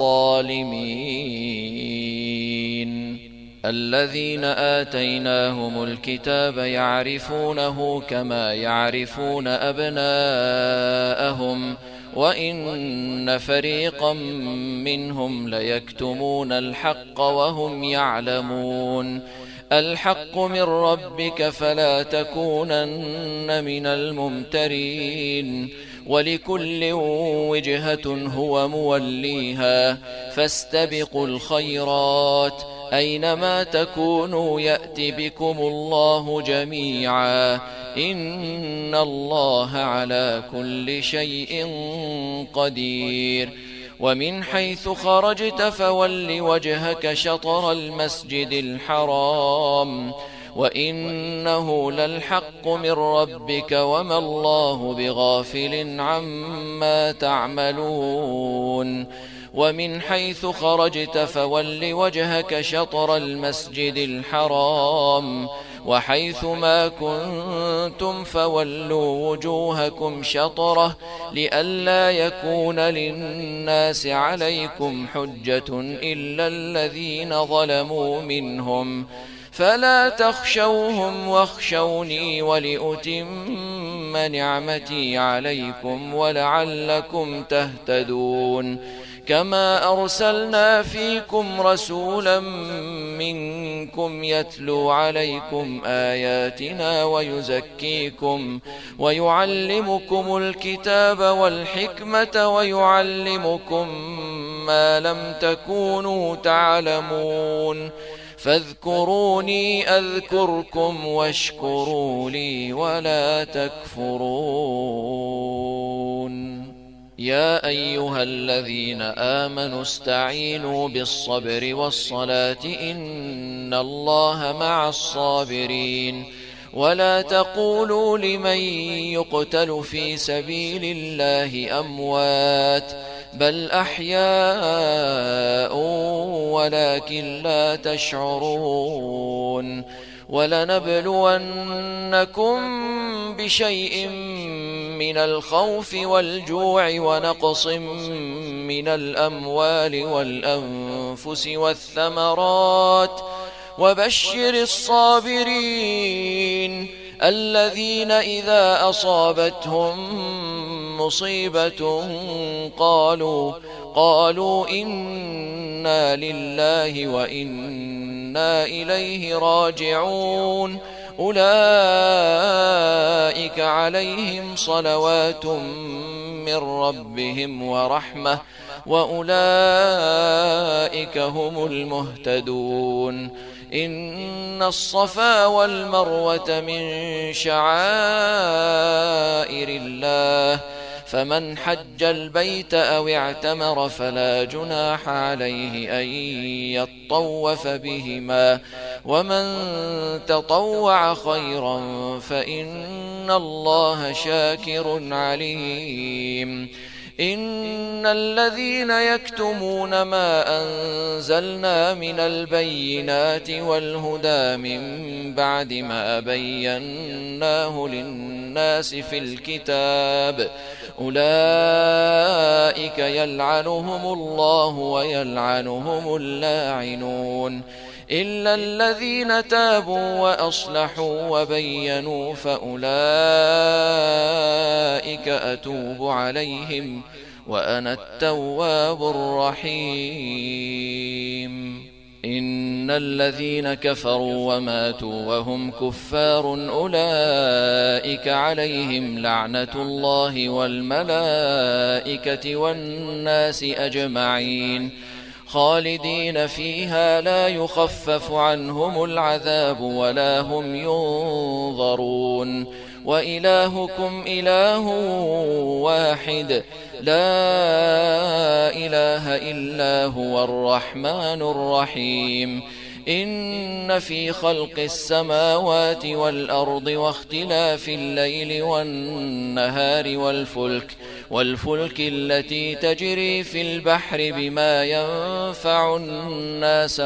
الظالمين الذين آتيناهم الكتاب يعرفونه كما يعرفون أبناءهم وإن فريقا منهم ليكتمون الحق وهم يعلمون الحق من ربك فلا تكونن من الممترين ولكل وجهة هو موليها فاستبقوا الخيرات أينما تكونوا يأت بكم الله جميعا إن الله على كل شيء قدير ومن حيث خرجت فول وجهك شطر المسجد الحرام وإنه للحق من ربك وما الله بغافل عما تعملون ومن حيث خرجت فول وجهك شطر المسجد الحرام وحيث ما كنتم فولوا وجوهكم شطره لئلا يكون للناس عليكم حجة إلا الذين ظلموا منهم فلا تخشوهم واخشوني ولأتم نعمتي عليكم ولعلكم تهتدون كما أرسلنا فيكم رسولا منكم يتلو عليكم آياتنا ويزكيكم ويعلمكم الكتاب والحكمة ويعلمكم ما لم تكونوا تعلمون فاذكروني أذكركم واشكروا لي ولا تكفرون يا أيها الذين آمنوا استعينوا بالصبر والصلاة إن الله مع الصابرين ولا تقولوا لمن يقتل في سبيل الله أموات بل أحياء ولكن لا تشعرون ولنبلونكم بشيء من الخوف والجوع ونقص من الأموال والأنفس والثمرات وبشر الصابرين الذين إذا أصابتهم مصيبة قالوا إنا لله وإنا إليه راجعون أولئك عليهم صلوات من ربهم ورحمة وأولئك هم المهتدون إن الصفا والمروة من شعائر الله فمن حج البيت أو اعتمر فلا جناح عليه أن يطوف بهما ومن تطوع خيرا فإن الله شاكر عليم إن الذين يكتمون ما أنزلنا من البينات والهدى من بعد ما بيناه للناس في الكتاب أولئك يلعنهم الله ويلعنهم اللاعنون إلا الذين تابوا وأصلحوا وبينوا فأولئك أتوب عليهم وأنا التواب الرحيم إن الذين كفروا وماتوا وهم كفار أولئك عليهم لعنة الله والملائكة والناس أجمعين خالدين فيها لا يخفف عنهم العذاب ولا هم ينظرون وإلهكم إله واحد لا إله إلا هو الرحمن الرحيم إن في خلق السماوات والأرض واختلاف الليل والنهار والفلك التي تجري في البحر بما ينفع الناس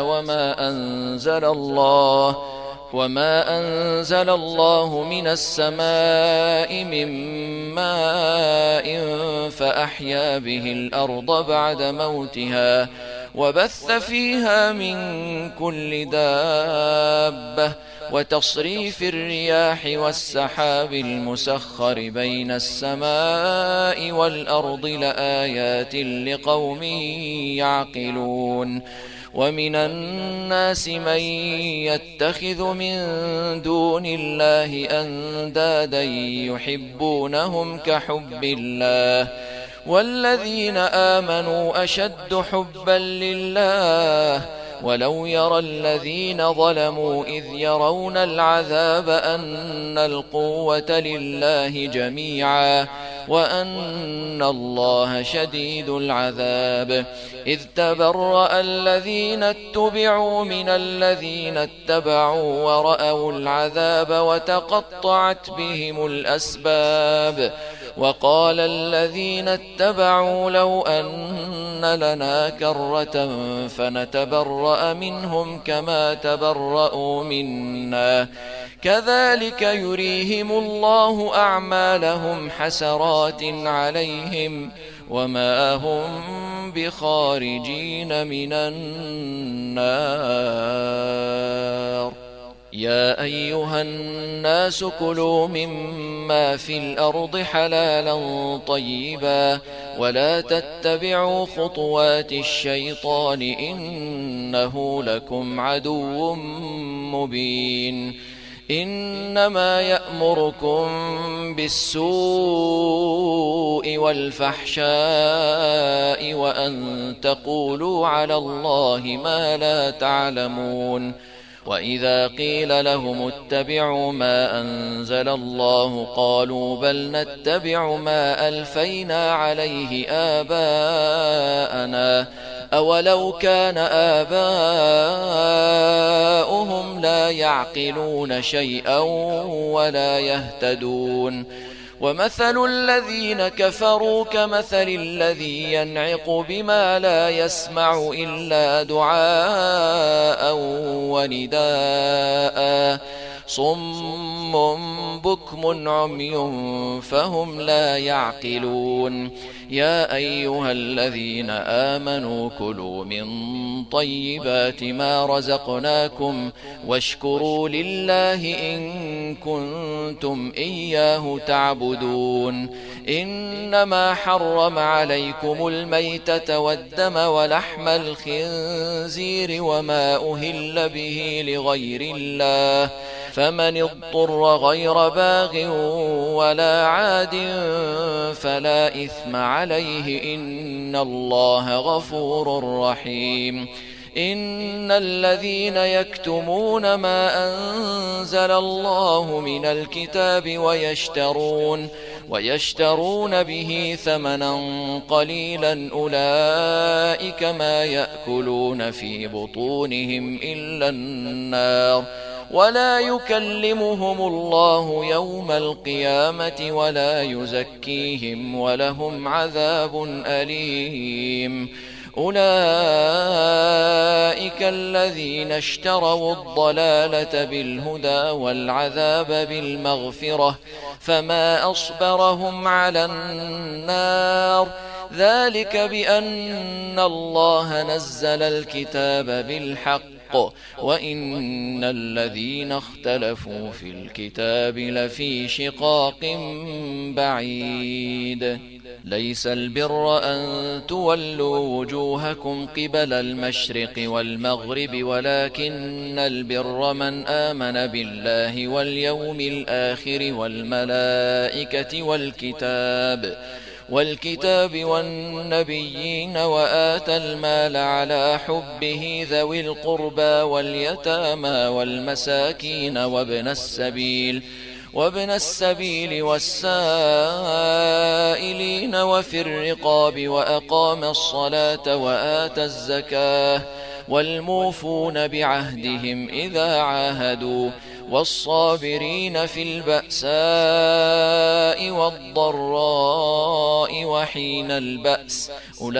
وما أنزل الله من السماء من ماء فأحيا به الأرض بعد موتها وبث فيها من كل دابة وتصريف الرياح والسحاب المسخر بين السماء والأرض لآيات لقوم يعقلون ومن الناس من يتخذ من دون الله أندادا يحبونهم كحب الله والذين آمنوا أشد حبا لله ولو يرى الذين ظلموا إذ يرون العذاب أن القوة لله جميعا وأن الله شديد العذاب إذ تبرأ الذين اتبعوا من الذين اتبعوا ورأوا العذاب وتقطعت بهم الأسباب وقال الذين اتبعوا لو أن لنا كرة فنتبرأ منهم كما تبرأوا منا كذلك يريهم الله أعمالهم حسرات عليهم وما هم بخارجين من النار يا أيها الناس كلوا مما في الأرض حلالا طيبا ولا تتبعوا خطوات الشيطان إنه لكم عدو مبين إنما يأمركم بالسوء والفحشاء وأن تقولوا على الله ما لا تعلمون وإذا قيل لهم اتبعوا ما أنزل الله قالوا بل نتبع ما ألفينا عليه آباءنا أولو كان آباؤهم لا يعقلون شيئا ولا يهتدون ومثل الذين كفروا كمثل الذي ينعق بما لا يسمع إلا دعاء ونداء صم بكم عمي فهم لا يعقلون يا أيها الذين آمنوا كلوا من طيبات ما رزقناكم واشكروا لله إن كنتم إياه تعبدون إنما حرم عليكم الميتة والدم ولحم الخنزير وما أهل به لغير الله فمن اضطر غير باغ ولا عاد فلا إثم عليه إن الله غفور رحيم إن الذين يكتمون ما أنزل الله من الكتاب ويشترون به ثمنا قليلا أولئك ما يأكلون في بطونهم إلا النار ولا يكلمهم الله يوم القيامة ولا يزكيهم ولهم عذاب أليم أولئك الذين اشتروا الضلالة بالهدى والعذاب بالمغفرة فما أصبرهم على النار ذلك بأن الله نزل الكتاب بالحق وإن الذين اختلفوا في الكتاب لفي شقاق بعيد. ليس البر أن تولوا وجوهكم قبل المشرق والمغرب ولكن البر من آمن بالله واليوم الآخر والملائكة والكتاب والنبيين وآتى المال على حبه ذوي القربى واليتامى والمساكين وابن السبيل والسائلين وفي الرقاب وأقام الصلاة وآتى الزكاة والموفون بعهدهم إذا عاهدوا والصابرين في البأساء والضراء وحين البأس أولئك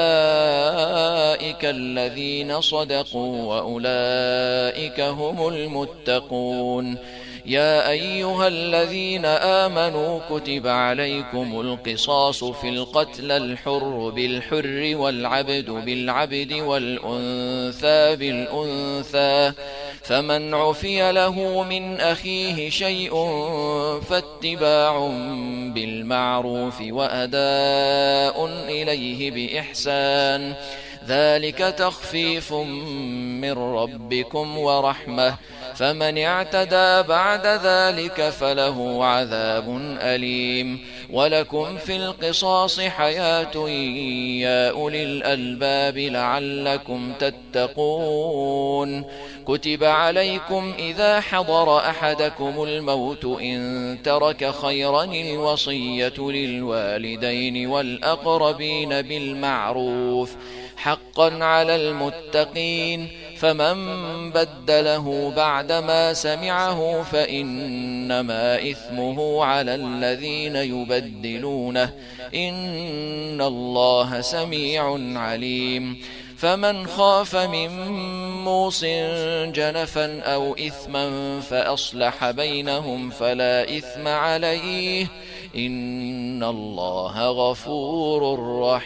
الذين صدقوا وأولئك هم المتقون. يا أيها الذين آمنوا كتب عليكم القصاص في القتل الحر بالحر والعبد بالعبد والأنثى بالأنثى فمن عفي له من أخيه شيء فاتباع بالمعروف وأداء إليه بإحسان ذلك تخفيف من ربكم ورحمة فمن اعتدى بعد ذلك فله عذاب أليم. ولكم في القصاص حياة يا أولي الألباب لعلكم تتقون. كتب عليكم إذا حضر أحدكم الموت إن ترك خيرا الوصية للوالدين والأقربين بالمعروف حقا على المتقين فمن بدله بعدما سمعه فإنما إثمه على الذين يبدلونه إن الله سميع عليم. فمن خاف من موص جنفا أو إثما فأصلح بينهم فلا إثم عليه إن الله غفور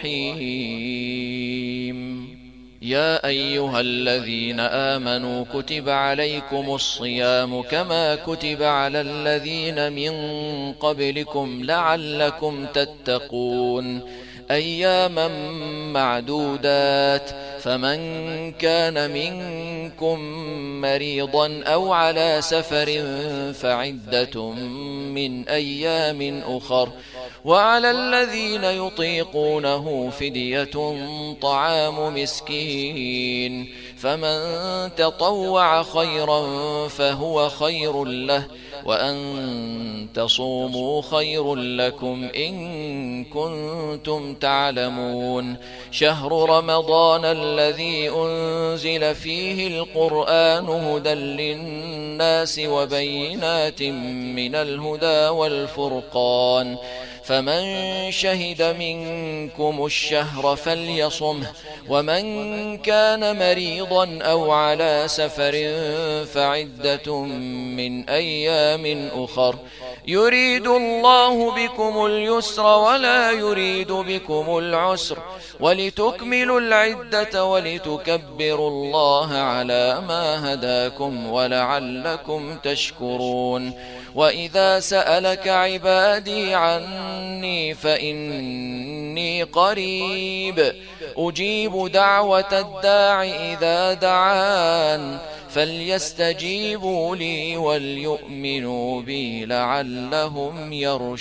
رحيم. يا أيها الذين آمنوا كتب عليكم الصيام كما كتب على الذين من قبلكم لعلكم تتقون أياما معدودات فمن كان منكم مريضا أو على سفر فعدة من أيام أخر وعلى الذين يطيقونه فدية طعام مسكين فمن تطوع خيرا فهو خير له وأن تصوموا خير لكم إن كنتم تعلمون. شهر رمضان الذي أنزل فيه القرآن هدى للناس وبينات من الهدى والفرقان فمن شهد منكم الشهر فليصمه ومن كان مريضا أو على سفر فعدة من أيام أخر يريد الله بكم اليسر ولا يريد بكم العسر ولتكملوا العدة ولتكبروا الله على ما هداكم ولعلكم تشكرون. وإذا سألك عبادي عني فإني قريب أجيب دعوة الداع إذا دعان فليستجيبوا لي وليؤمنوا بي لعلهم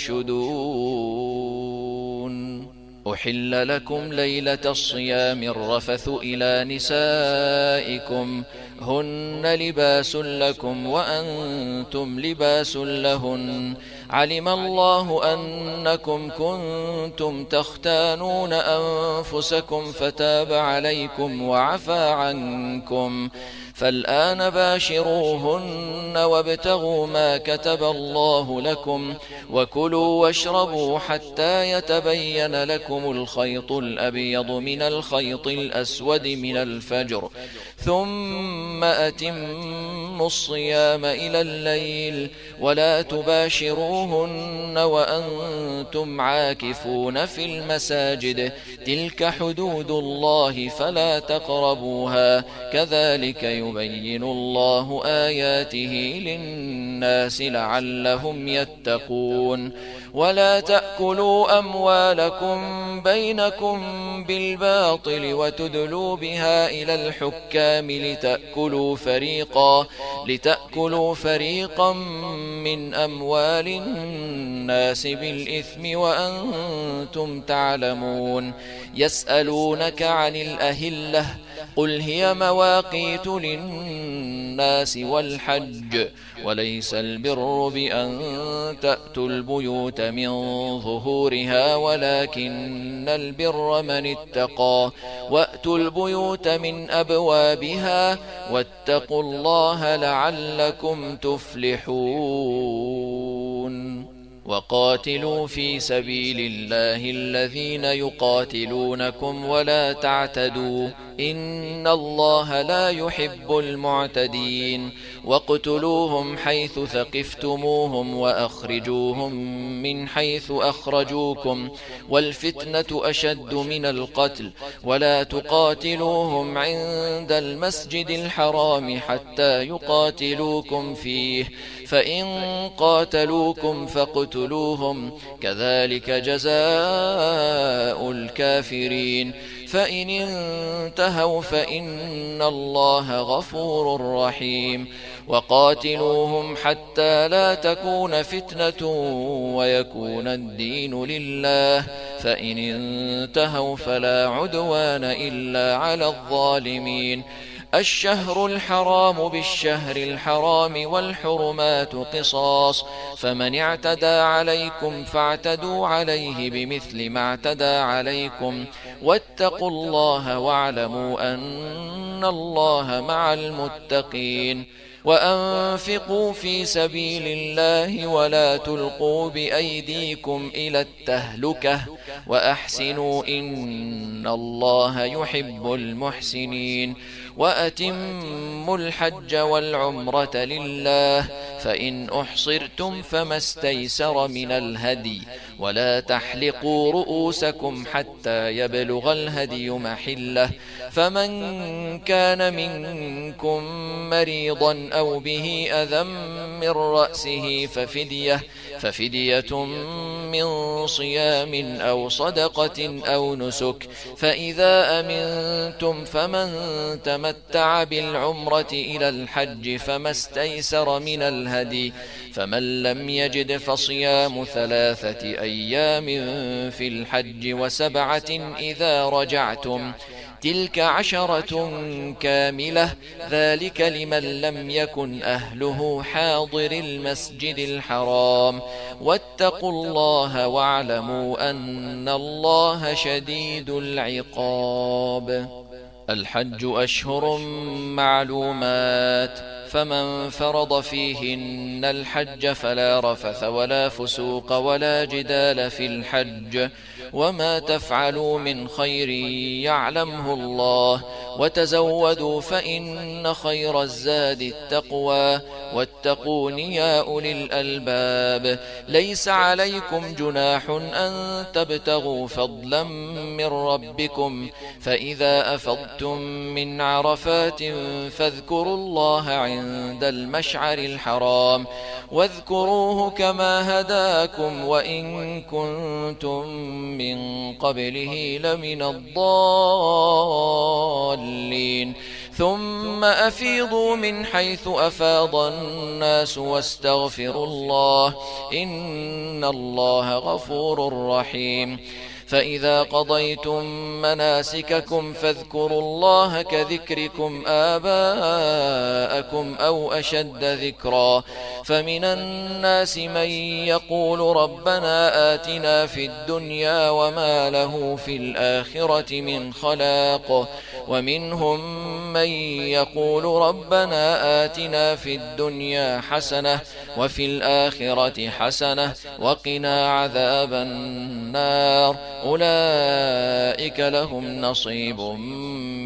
يرشدون. أحل لكم ليلة الصيام الرفث إلى نسائكم هن لباس لكم وأنتم لباس لهن علم الله أنكم كنتم تختانون أنفسكم فتاب عليكم وعفى عنكم فالآن باشروهن وابتغوا ما كتب الله لكم وكلوا واشربوا حتى يتبين لكم الخيط الأبيض من الخيط الأسود من الفجر ثم أتموا وأتموا الصيام إلى الليل ولا تباشروهن وأنتم عاكفون في المساجد تلك حدود الله فلا تقربوها كذلك يبين الله آياته للناس لعلهم يتقون ولا تأكلوا أموالكم بينكم بالباطل وتدلوا بها إلى الحكام لتأكلوا فريقا من أموال الناس بالإثم وأنتم تعلمون يسألونك عن الأهلة قل هي مواقيت للناس والحج وليس البر بأن تأتوا البيوت من ظهورها ولكن البر من اتقى وأتوا البيوت من أبوابها واتقوا الله لعلكم تفلحون وقاتلوا في سبيل الله الذين يقاتلونكم ولا تعتدوا إن الله لا يحب المعتدين واقتلوهم حيث ثقفتموهم وأخرجوهم من حيث أخرجوكم والفتنة أشد من القتل ولا تقاتلوهم عند المسجد الحرام حتى يقاتلوكم فيه فإن قاتلوكم فاقتلوهم كذلك جزاء الكافرين فإن انتهوا فإن الله غفور رحيم وقاتلوهم حتى لا تكون فتنة ويكون الدين لله فإن انتهوا فلا عدوان إلا على الظالمين الشهر الحرام بالشهر الحرام والحرمات قصاص فمن اعتدى عليكم فاعتدوا عليه بمثل ما اعتدى عليكم واتقوا الله واعلموا أن الله مع المتقين وأنفقوا في سبيل الله ولا تلقوا بأيديكم إلى التهلكة وأحسنوا إن الله يحب المحسنين وأتموا الحج والعمرة لله فإن أحصرتم فما استيسر من الهدي ولا تحلقوا رؤوسكم حتى يبلغ الهدي محله فمن كان منكم مريضا أو به أذى من رأسه ففدية من صيام أو صدقة أو نسك فإذا أمنتم فمن تمتع بالعمرة إلى الحج فما استيسر من الهدي فمن لم يجد فصيام 3 أيام في الحج و7 إذا رجعتم تلك 10 كاملة ذلك لمن لم يكن أهله حاضر المسجد الحرام واتقوا الله واعلموا أن الله شديد العقاب الحج أشهر معلومات فمن فرض فيهن الحج فلا رفث ولا فسوق ولا جدال في الحج وما تفعلوا من خير يعلمه الله وتزودوا فإن خير الزاد التقوى واتقون يا أولي الألباب ليس عليكم جناح أن تبتغوا فضلا من ربكم فإذا أفضتم من عرفات فاذكروا الله عند المشعر الحرام واذكروه كما هداكم وإن كنتم من قبله لمن الضالين ثم أفيضوا من حيث أفاض الناس واستغفروا الله إن الله غفور رحيم فإذا قضيتم مناسككم فاذكروا الله كذكركم آباءكم أو أشد ذكرا فمن الناس من يقول ربنا آتنا في الدنيا وما له في الآخرة من خلاق ومنهم من يقول ربنا آتنا في الدنيا حسنة وفي الآخرة حسنة وقنا عذاب النار أولئك لهم نصيب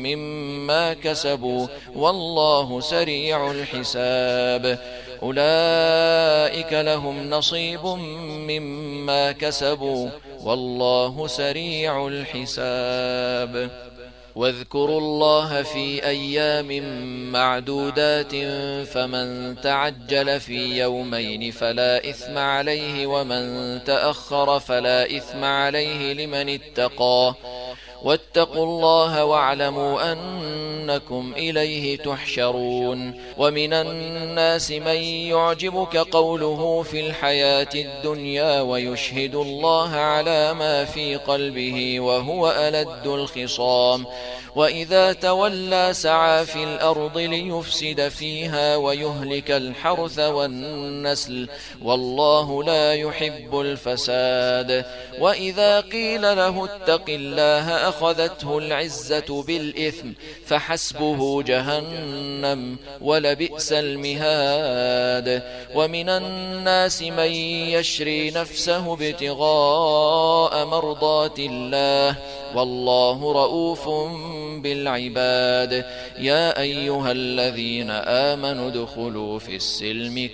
مما كسبوا والله سريع الحساب أولئك لهم نصيب مما كسبوا والله سريع الحساب واذكروا الله في أيام معدودات فمن تعجل في يومين فلا إثم عليه ومن تأخر فلا إثم عليه لمن اتقى واتقوا الله واعلموا أنكم إليه تحشرون ومن الناس من يعجبك قوله في الحياة الدنيا ويشهد الله على ما في قلبه وهو ألد الخصام وإذا تولى سعى في الأرض ليفسد فيها ويهلك الحرث والنسل والله لا يحب الفساد وإذا قيل له اتق الله أخذته العزة بالإثم فحسبه جهنم ولبئس المهاد ومن الناس من يشري نفسه ابتغاء مرضات الله والله رؤوف بالعباد يا أيها الذين آمنوا ادخلوا في السلم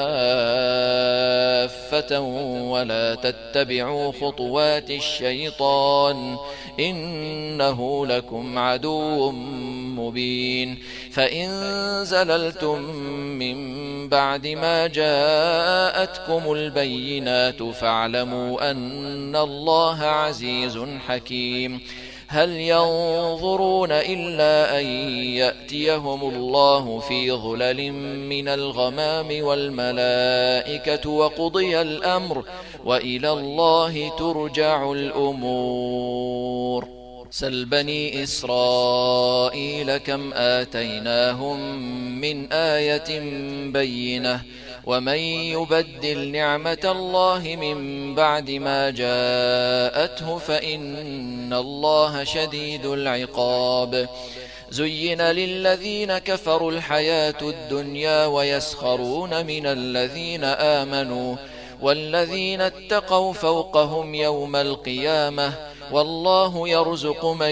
كافة ولا تتبعوا خطوات الشيطان إنه لكم عدو مبين فإن زللتم من بعد ما جاءتكم البينات فاعلموا أن الله عزيز حكيم هل ينظرون إلا أن يأتيهم الله في ظلل من الغمام والملائكة وقضي الأمر وإلى الله ترجع الأمور سل بني إسرائيل كم آتيناهم من آية بينة ومن يبدل نعمة الله من بعد ما جاءته فإن الله شديد العقاب زين للذين كفروا الحياة الدنيا ويسخرون من الذين آمنوا والذين اتقوا فوقهم يوم القيامة والله يرزق من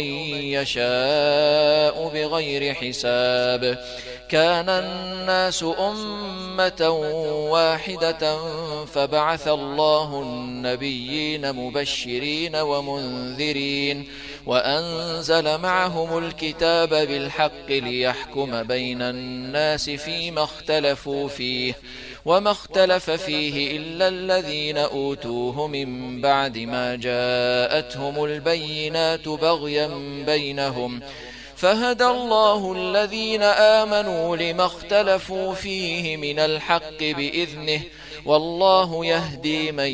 يشاء بغير حساب كان الناس أمة واحدة فبعث الله النبيين مبشرين ومنذرين وأنزل معهم الكتاب بالحق ليحكم بين الناس فيما اختلفوا فيه وما اختلف فيه إلا الذين أوتوه من بعد ما جاءتهم البينات بغيا بينهم فهدى الله الذين آمنوا لما اختلفوا فيه من الحق بإذنه والله يهدي من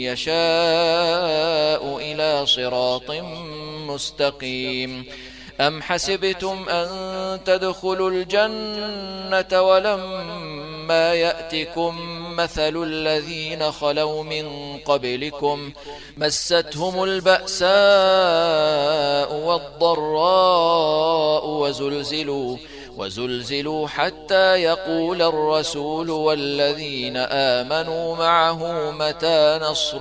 يشاء إلى صراط مستقيم أم حسبتم أن تدخلوا الجنة ولما يأتكم مثل الذين خلوا من قبلكم مستهم البأساء والضراء وزلزلوا حتى يقول الرسول والذين آمنوا معه متى نصر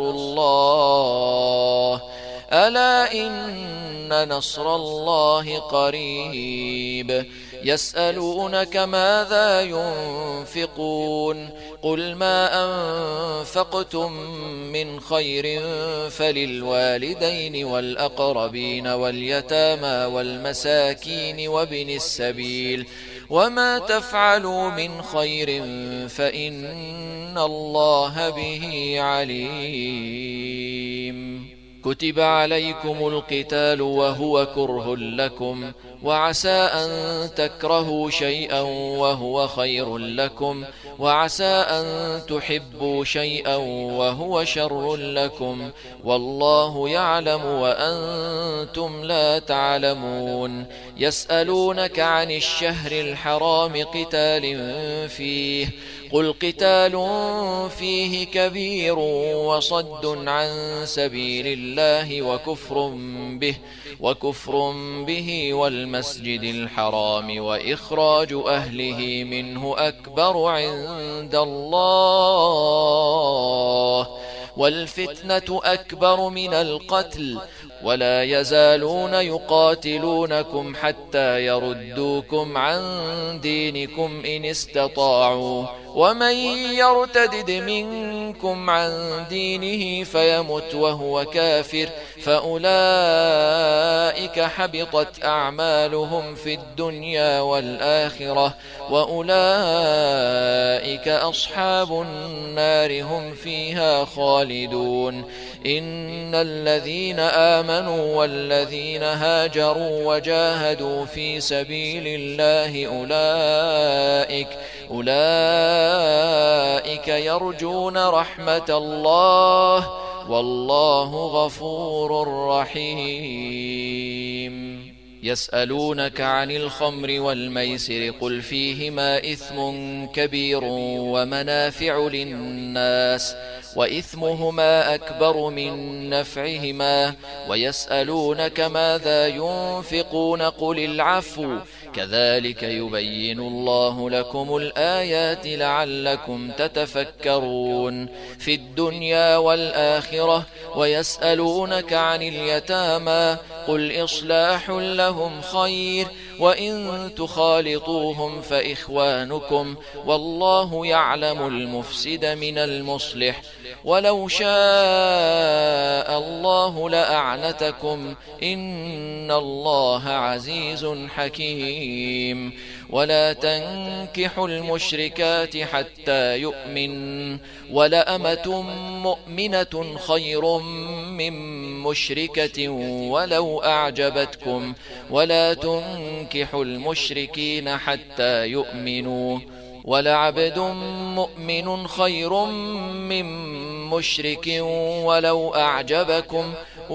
الله ألا إن نصر الله قريب يسألونك ماذا ينفقون قل ما أنفقتم من خير فللوالدين والأقربين واليتامى والمساكين وابن السبيل وما تفعلوا من خير فإن الله به عليم كتب عليكم القتال وهو كره لكم وعسى أن تكرهوا شيئا وهو خير لكم وعسى أن تحبوا شيئا وهو شر لكم والله يعلم وأنتم لا تعلمون يسألونك عن الشهر الحرام قتال فيه قل قتال فيه كبير وصد عن سبيل الله وكفر به والمسجد الحرام وإخراج أهله منه أكبر عند الله والفتنة أكبر من القتل ولا يزالون يقاتلونكم حتى يردوكم عن دينكم إن استطاعوا ومن يرتدد منكم عن دينه فيمت وهو كافر فأولئك حبطت أعمالهم في الدنيا والآخرة وأولئك أصحاب النار هم فيها خالدون إن الذين آمنوا والذين هاجروا وجاهدوا في سبيل الله أولئك يرجون رحمة الله والله غفور رحيم يسألونك عن الخمر والميسر قل فيهما إثم كبير ومنافع للناس وإثمهما أكبر من نفعهما ويسألونك ماذا ينفقون قل العفو كذلك يبين الله لكم الآيات لعلكم تتفكرون في الدنيا والآخرة ويسألونك عن اليتامى قل إصلاح لهم خير وإن تخالطوهم فإخوانكم والله يعلم المفسد من المصلح ولو شاء الله لأعنتكم إن الله عزيز حكيم ولا تنكحوا المشركات حتى يؤمن ولأمة مؤمنة خير من مشركة ولو أعجبتكم ولا تنكحوا المشركين حتى يؤمنوا ولعبد مؤمن خير من مشرك ولو أعجبكم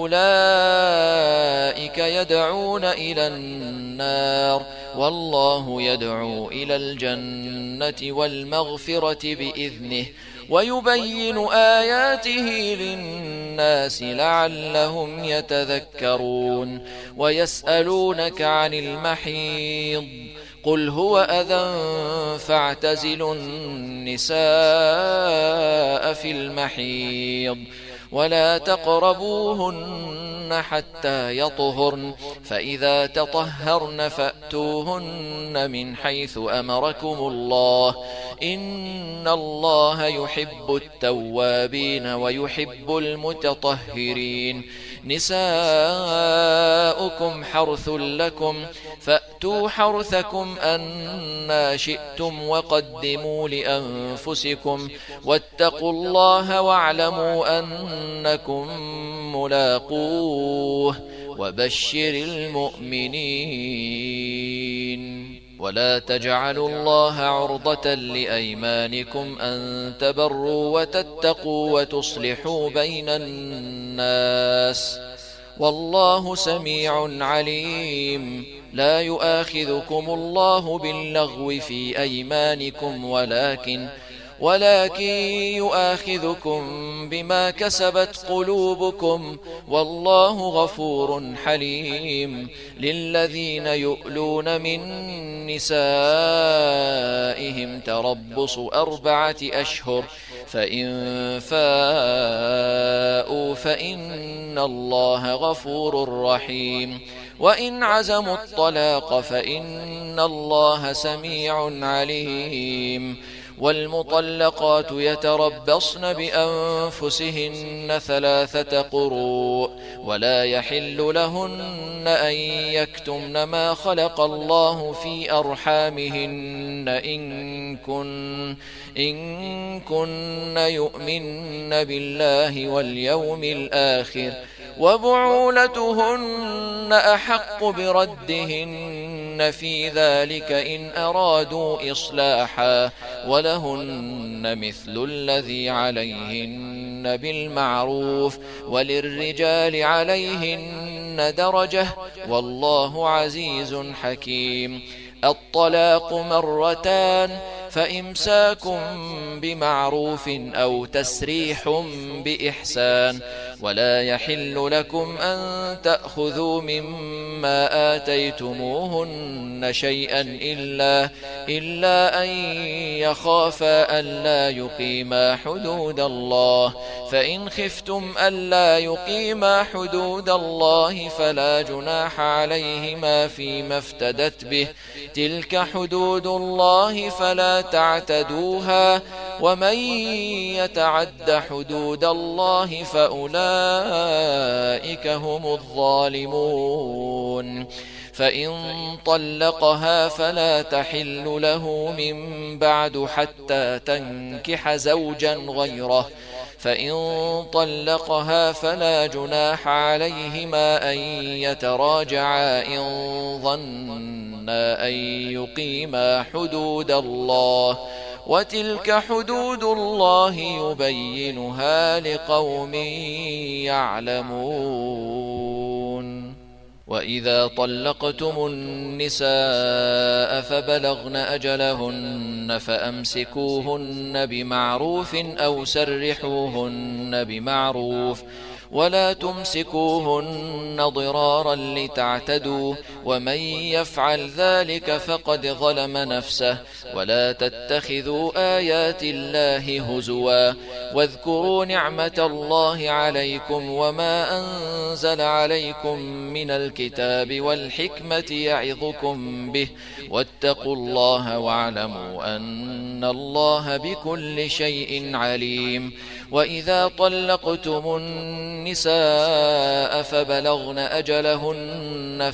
أولئك يدعون إلى النار والله يدعو إلى الجنة والمغفرة بإذنه ويبين آياته للناس لعلهم يتذكرون ويسألونك عن المحيض قل هو أذى فاعتزلوا النساء في المحيض ولا تقربوهن حتى يطهرن فإذا تطهرن فأتوهن من حيث أمركم الله إن الله يحب التوابين ويحب المتطهرين نساؤكم حرث لكم فأتوا حرثكم أنى شئتم وقدموا لأنفسكم واتقوا الله واعلموا أنكم ملاقوه وبشر المؤمنين ولا تجعلوا الله عرضة لأيمانكم أن تبروا وتتقوا وتصلحوا بين الناس والله سميع عليم لا يؤاخذكم الله باللغو في أيمانكم ولكن يؤاخذكم بما كسبت قلوبكم والله غفور حليم للذين يؤلون من نسائهم تربص 4 أشهر فإن فاءوا فإن الله غفور رحيم وإن عزموا الطلاق فإن الله سميع عليم والمطلقات يتربصن بأنفسهن 3 قروء ولا يحل لهن أن يكتمن ما خلق الله في أرحامهن إن كن يؤمن بالله واليوم الآخر وبعولتهن أحق بردهن في ذلك إن أرادوا إصلاحا ولهن مثل الذي عليهن بالمعروف وللرجال عليهن درجة والله عزيز حكيم الطلاق 2 مرتان فإمساك بمعروف أو تسريح بإحسان ولا يحل لكم أن تأخذوا مما آتيتموهن شيئا إلا أن يخافا ألا يقيما حدود الله، فإن خفتم ألا يقيما حدود الله فلا جناح عليهما فيما افتدت به، تلك حدود الله فلا تعتدوها، ومن يتعد حدود الله فأولئك هم الظالمون. فإن طلقها فلا تحل له من بعد حتى تنكح زوجا غيره، فإن طلقها فلا جناح عليهما أن يتراجعا إن ظنا أن يقيما حدود الله، وتلك حدود الله يبينها لقوم يعلمون. وإذا طلقتم النساء فبلغن أجلهن فأمسكوهن بمعروف أو سرحوهن بمعروف، ولا تمسكوهن ضرارا لتعتدوا، ومن يفعل ذلك فقد ظلم نفسه. ولا تتخذوا آيات الله هزوا، واذكروا نعمة الله عليكم وما أنزل عليكم من الكتاب والحكمة يعظكم به، واتقوا الله واعلموا أن الله بكل شيء عليم. وإذا طلقتم النساء فبلغن أجلهن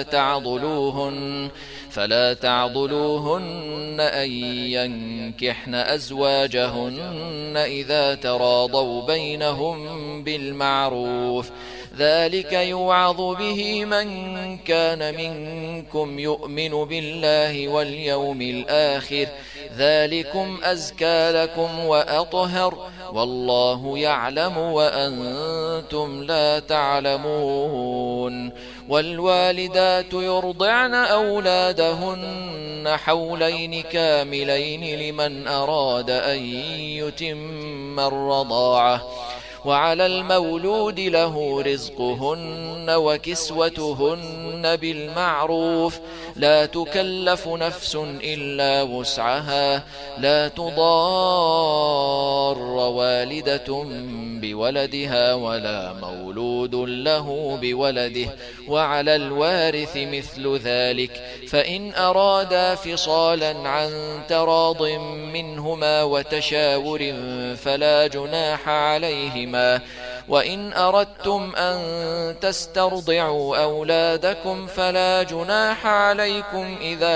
فلا تعضلوهن أن ينكحن أزواجهن إذا تراضوا بينهم بالمعروف، ذلك يوعظ به من كان منكم يؤمن بالله واليوم الآخر، ذلكم أزكى لكم وأطهر، والله يعلم وأنتم لا تعلمون. والوالدات يرضعن أولادهن حولين كاملين لمن أراد أن يتم الرضاعة، وعلى المولود له رزقهن وكسوتهن بالمعروف، لا تكلف نفس إلا وسعها، لا تضار والدة بولدها ولا مولود له بولده، وعلى الوارث مثل ذلك، فإن أرادا فصالا عن تراض منهما وتشاور فلا جناح عليهما. وإن أردتم أن تسترضعوا أولادكم فلا جناح عليكم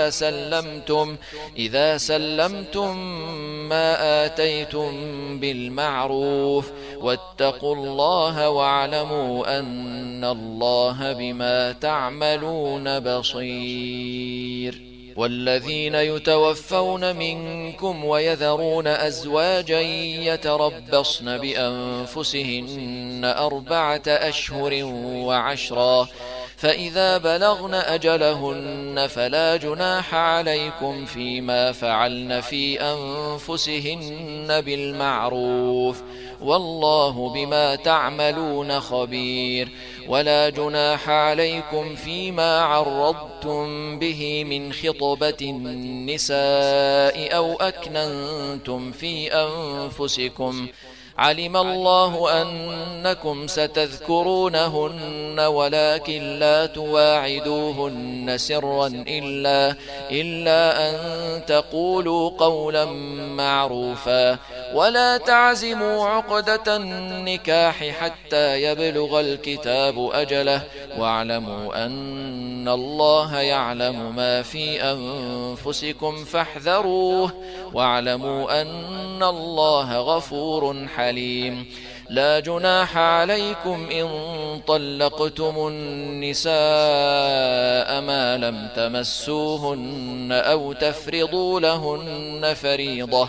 إذا سلمتم ما آتيتم بالمعروف، واتقوا الله واعلموا أن الله بما تعملون بصير. والذين يتوفون منكم ويذرون أزواجا يتربصن بأنفسهن 4 أشهر وعشرا، فإذا بلغن أجلهن فلا جناح عليكم فيما فعلن في أنفسهن بالمعروف، والله بما تعملون خبير. ولا جناح عليكم فيما عرضتم به من خطبة النساء أو أكننتم في أنفسكم، علم الله أنكم ستذكرونهن ولكن لا تواعدوهن سرا إلا أن تقولوا قولا معروفا، ولا تعزموا عقدة النكاح حتى يبلغ الكتاب أجله، واعلموا أن الله يعلم ما في أنفسكم فاحذروه، واعلموا أن الله غفور حليم. لا جناح عليكم إن طلقتم النساء ما لم تمسوهن أو تفرضوا لهن فريضة،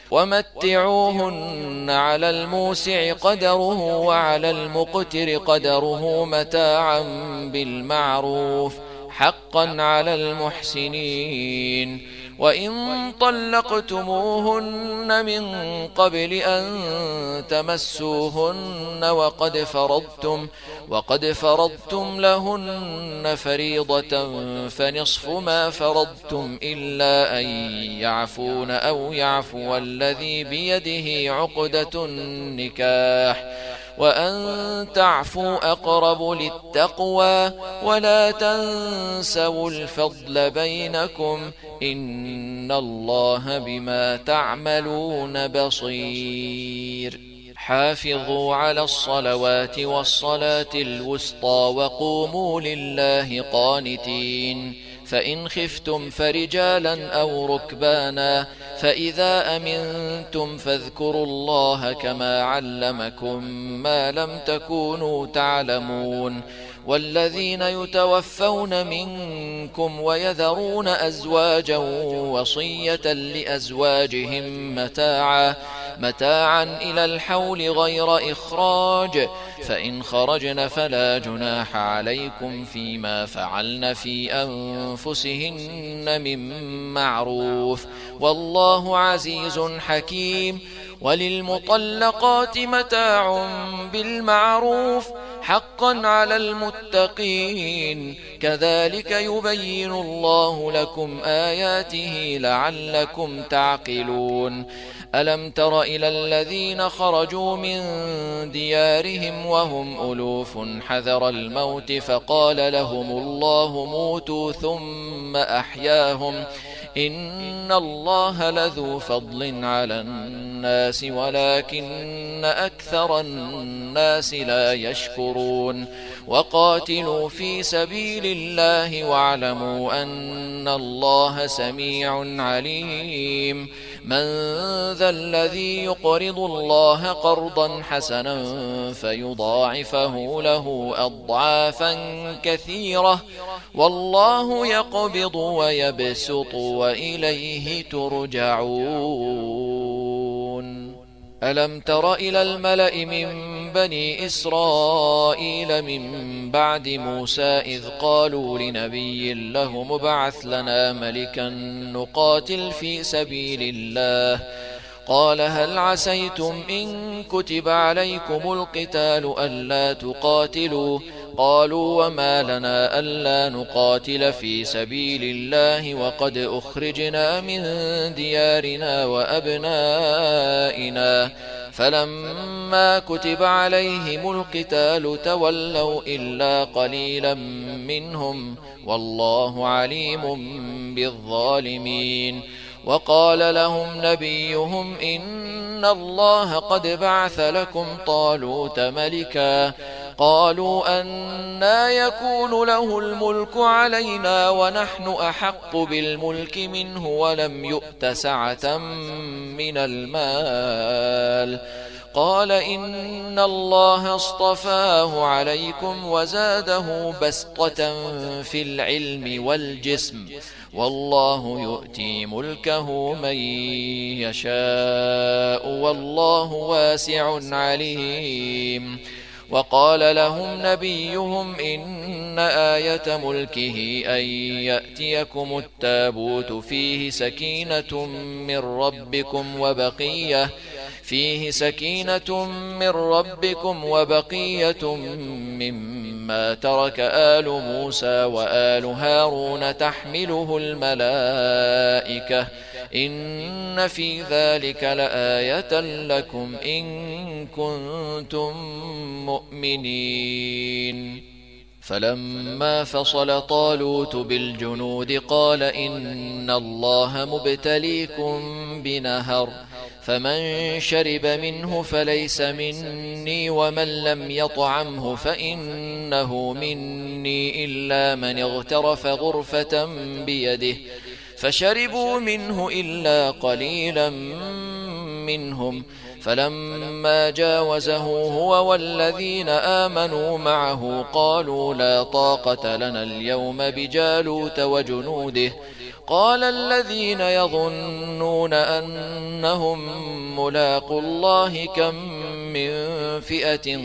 ومتعوهن على الموسع قدره وعلى المقتر قدره متاعا بالمعروف، حقا على المحسنين. وإن طلقتموهن من قبل أن تمسوهن وقد فرضتم لهن فريضة فنصف ما فرضتم إلا أن يعفون أو يعفو الذي بيده عقدة النكاح وأن تعفوا أقرب للتقوى ولا تنسوا الفضل بينكم إن الله بما تعملون بصير. حافظوا على الصلوات والصلاة الوسطى وقوموا لله قانتين. فإن خفتم فرجالا أو ركبانا فإذا أمنتم فاذكروا الله كما علمكم ما لم تكونوا تعلمون. والذين يتوفون منكم ويذرون أزواجا وصية لأزواجهم متاعا إلى الحول غير إخراج فإن خرجن فلا جناح عليكم فيما فعلن في أنفسهن من معروف والله عزيز حكيم. وللمطلقات متاع بالمعروف حقا على المتقين كذلك يبين الله لكم آياته لعلكم تعقلون. ألم تر إلى الذين خرجوا من ديارهم وهم ألوف حذر الموت فقال لهم الله موتوا ثم أحياهم إن الله لذو فضل على الناس ولكن أكثر الناس لا يشكرون. وقاتلوا في سبيل الله واعلموا أن الله سميع عليم. من ذا الذي يقرض الله قرضا حسنا فيضاعفه له أضعافا كثيرة والله يقبض ويبسط وإليه ترجعون. ألم تر إلى الملأ من بني إسرائيل من بعد موسى إذ قالوا لنبي له مبعث لنا ملكا نقاتل في سبيل الله قال هل عسيتم إن كتب عليكم القتال ألا تقاتلوا قالوا وما لنا ألا نقاتل في سبيل الله وقد أخرجنا من ديارنا وأبنائنا فلما كتب عليهم القتال تولوا إلا قليلا منهم والله عليم بالظالمين. وقال لهم نبيهم إن الله قد بعث لكم طالوت ملكا قالوا أنى يكون له الملك علينا ونحن أحق بالملك منه ولم يؤت سعة من المال قال إن الله اصطفاه عليكم وزاده بسطة في العلم والجسم والله يؤتي ملكه من يشاء والله واسع عليم. وقال لهم نبيهم إن آية ملكه أن يأتيكم التابوت فيه سكينة من ربكم وبقية مما ترك آل موسى وآل هارون تحمله الملائكة إن في ذلك لآية لكم إن كنتم مؤمنين. فلما فصل طالوت بالجنود قال إن الله مبتليكم بنهر فمن شرب منه فليس مني ومن لم يطعمه فإنه مني إلا من اغترف غرفة بيده فشربوا منه إلا قليلا منهم فلما جاوزه هو والذين آمنوا معه قالوا لا طاقة لنا اليوم بجالوت وجنوده قال الذين يظنون أنهم ملاقوا الله كم من فئة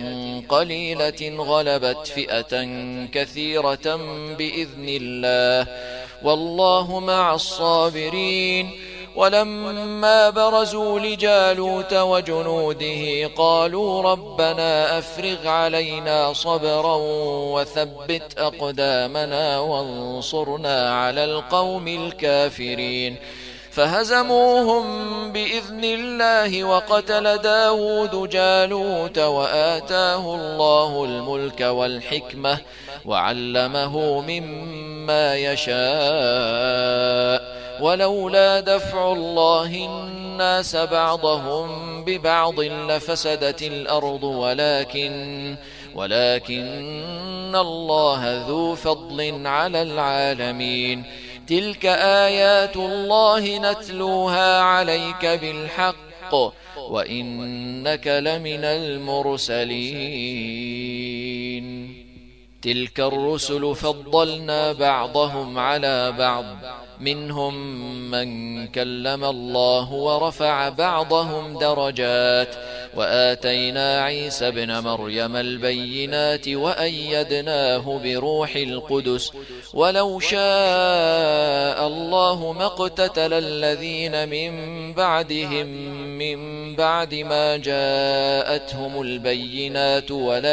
قليلة غلبت فئة كثيرة بإذن الله والله مع الصابرين. ولما برزوا لجالوت وجنوده قالوا ربنا أفرغ علينا صبرا وثبت أقدامنا وانصرنا على القوم الكافرين. فهزموهم بإذن الله وقتل داود جالوت وآتاه الله الملك والحكمة وعلمه مما يشاء. ولولا دفع الله الناس بعضهم ببعض لفسدت الأرض ولكن الله ذو فضل على العالمين. تلك آيات الله نتلوها عليك بالحق وإنك لمن المرسلين. تلك الرسل فضلنا بعضهم على بعض، منهم من كلم الله ورفع بعضهم درجات، وآتينا عيسى ابن مريم البينات وأيدناه بروح القدس. ولو شاء الله ما اقتتل الذين من بعدهم من بعد ما جاءتهم البينات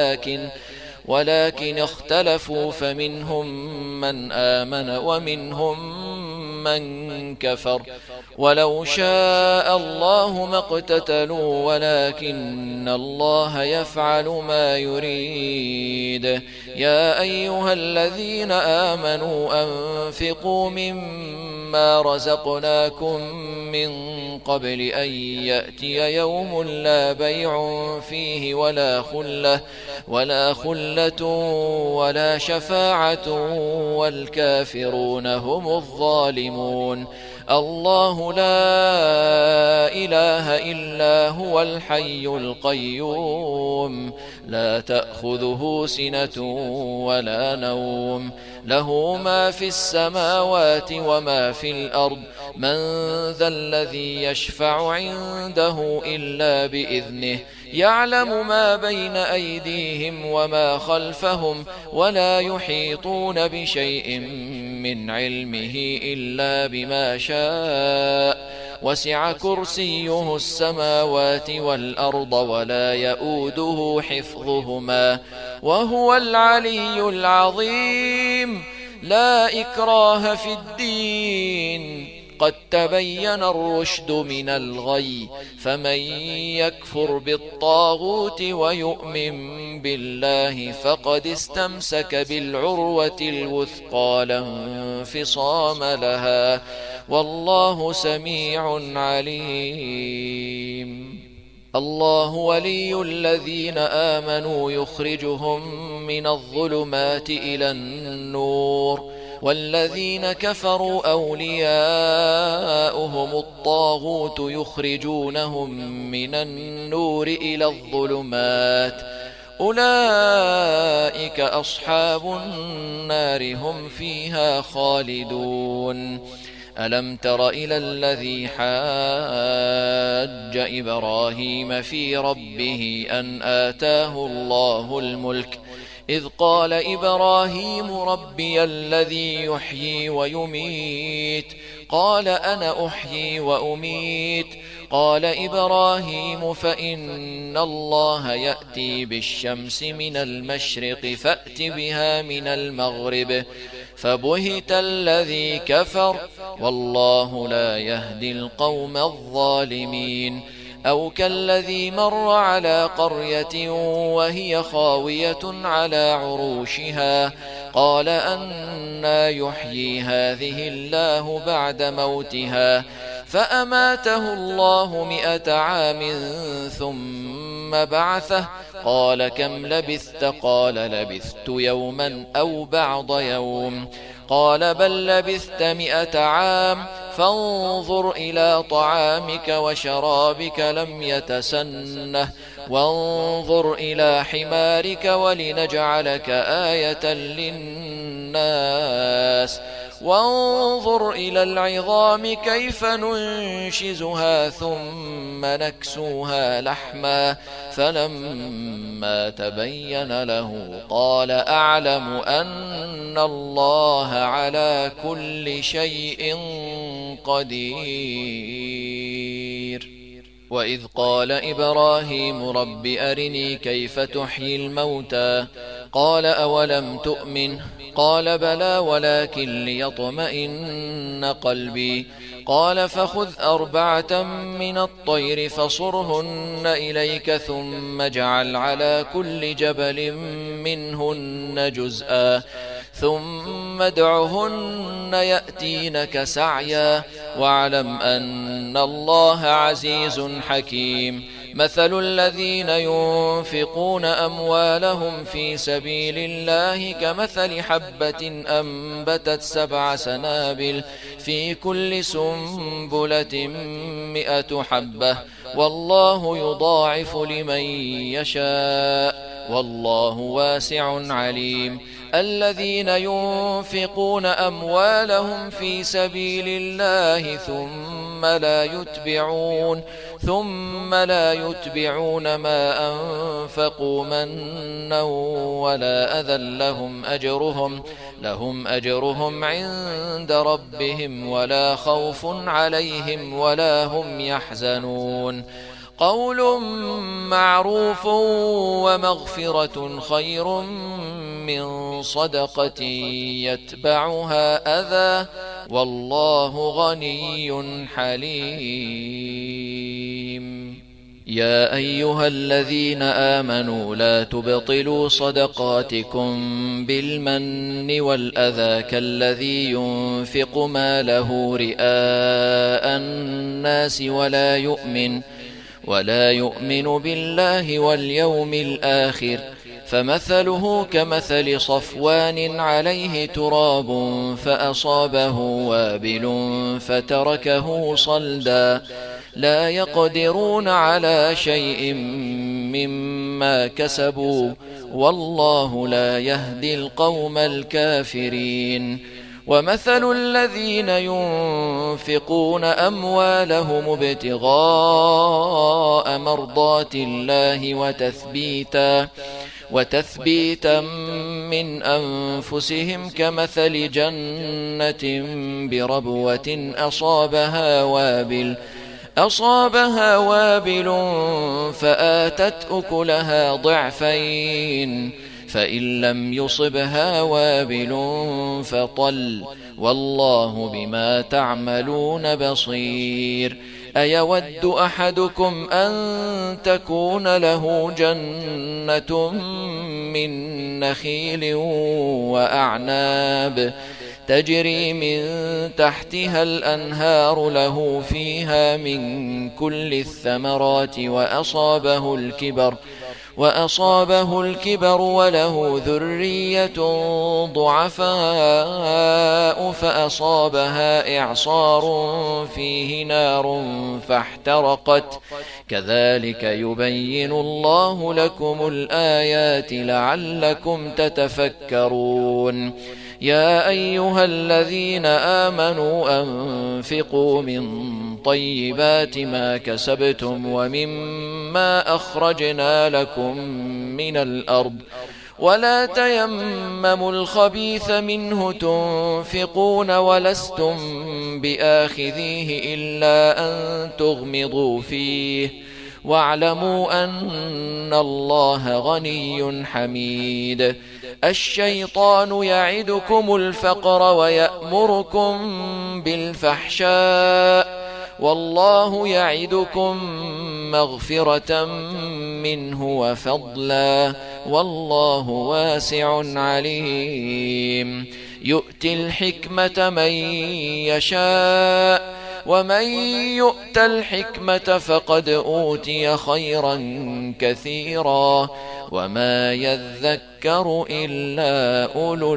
ولكن اختلفوا فمنهم من آمن ومنهم من كفر. ولو شاء الله ما اقتتلوا ولكن الله يفعل ما يريد. يا أيها الذين آمنوا أنفقوا مما رزقناكم من قبل أن يأتي يوم لا بيع فيه ولا خلة ولا شفاعة والكافرون هم الظالمون. الله لا إله إلا هو الحي القيوم لا تأخذه سنة ولا نوم، له ما في السماوات وما في الأرض. من ذا الذي يشفع عنده إلا بإذنه، يعلم ما بين أيديهم وما خلفهم ولا يحيطون بشيء من علمه إلا بما شاء. وسع كرسيه السماوات والأرض ولا يؤوده حفظهما وهو العلي العظيم. لا إكراه في الدين، قد تبين الرشد من الغي، فمن يكفر بالطاغوت ويؤمن بالله فقد استمسك بالعروة الوثقى لا انفصام لها، والله سميع عليم. الله ولي الذين آمنوا يخرجهم من الظلمات إلى النور، والذين كفروا أولياؤهم الطاغوت يخرجونهم من النور إلى الظلمات. أولئك أصحاب النار هم فيها خالدون. ألم تر إلى الذي حاج إبراهيم في ربه أن آتاه الله الملك، إذ قال إبراهيم ربي الذي يحيي ويميت، قال أنا أحيي وأميت. قال إبراهيم فإن الله يأتي بالشمس من المشرق فأت بها من المغرب، فبهت الذي كفر والله لا يهدي القوم الظالمين. أو كالذي مر على قرية وهي خاوية على عروشها، قال أنى يحيي هذه الله بعد موتها، فأماته الله 100 عام ثم بعثه، قال كم لبثت؟ قال لبثت يوما أو بعض يوم، قال بل لبثت 100 عام، فانظر إلى طعامك وشرابك لم يتسنه، وانظر إلى حمارك ولنجعلك آية للناس، وانظر إلى العظام كيف ننشزها ثم نكسوها لحما فلما تبين له قال أعلم أن الله على كل شيء قدير. وإذ قال إبراهيم رب أرني كيف تحيي الموتى قال أولم تؤمن قال بلى ولكن ليطمئن قلبي قال فخذ 4 من الطير فصرهن إليك ثم اجعل على كل جبل منهن جزءا ثم ادعهن يأتينك سعيا واعلم أن الله عزيز حكيم. مثل الذين ينفقون أموالهم في سبيل الله كمثل حبة أنبتت 7 سنابل في كل سنبلة 100 حبة والله يضاعف لمن يشاء والله واسع عليم. الذين ينفقون أموالهم في سبيل الله ثم لا يتبعون ما أنفقوا منا ولا أذى لهم أجرهم عند ربهم ولا خوف عليهم ولا هم يحزنون. قول معروف ومغفرة خير من صدقة يتبعها أذى والله غني حليم. يا أيها الذين آمنوا لا تبطلوا صدقاتكم بالمن والأذى كالذي ينفق ماله رئاء الناس ولا يؤمن بالله واليوم الآخر فمثله كمثل صفوان عليه تراب فأصابه وابل فتركه صلدا لا يقدرون على شيء مما كسبوا والله لا يهدي القوم الكافرين. ومثل الذين ينفقون أموالهم ابتغاء مرضات الله وتثبيتا من أنفسهم كمثل جنة بربوة أصابها وابل فآتت أكلها ضعفين فإن لم يصبها وابل فطل والله بما تعملون بصير. أيود أحدكم أن تكون له جنة من نخيل وأعناب تجري من تحتها الأنهار له فيها من كل الثمرات وأصابه الكبر وله ذرية ضعفاء فأصابها إعصار فيه نار فاحترقت كذلك يبين الله لكم الآيات لعلكم تتفكرون. يا أيها الذين آمنوا أنفقوا من طيبات ما كسبتم ومما أخرجنا لكم من الأرض ولا تيمموا الخبيث منه تنفقون ولستم بآخذيه إلا أن تغمضوا فيه واعلموا أن الله غني حميد. الشيطان يعدكم الفقر ويأمركم بالفحشاء والله يعدكم مغفرة منه وفضلا والله واسع عليم. يؤتي الحكمة من يشاء ومن يؤت الحكمة فقد أوتي خيرا كثيرا وما يذكر إلا أولو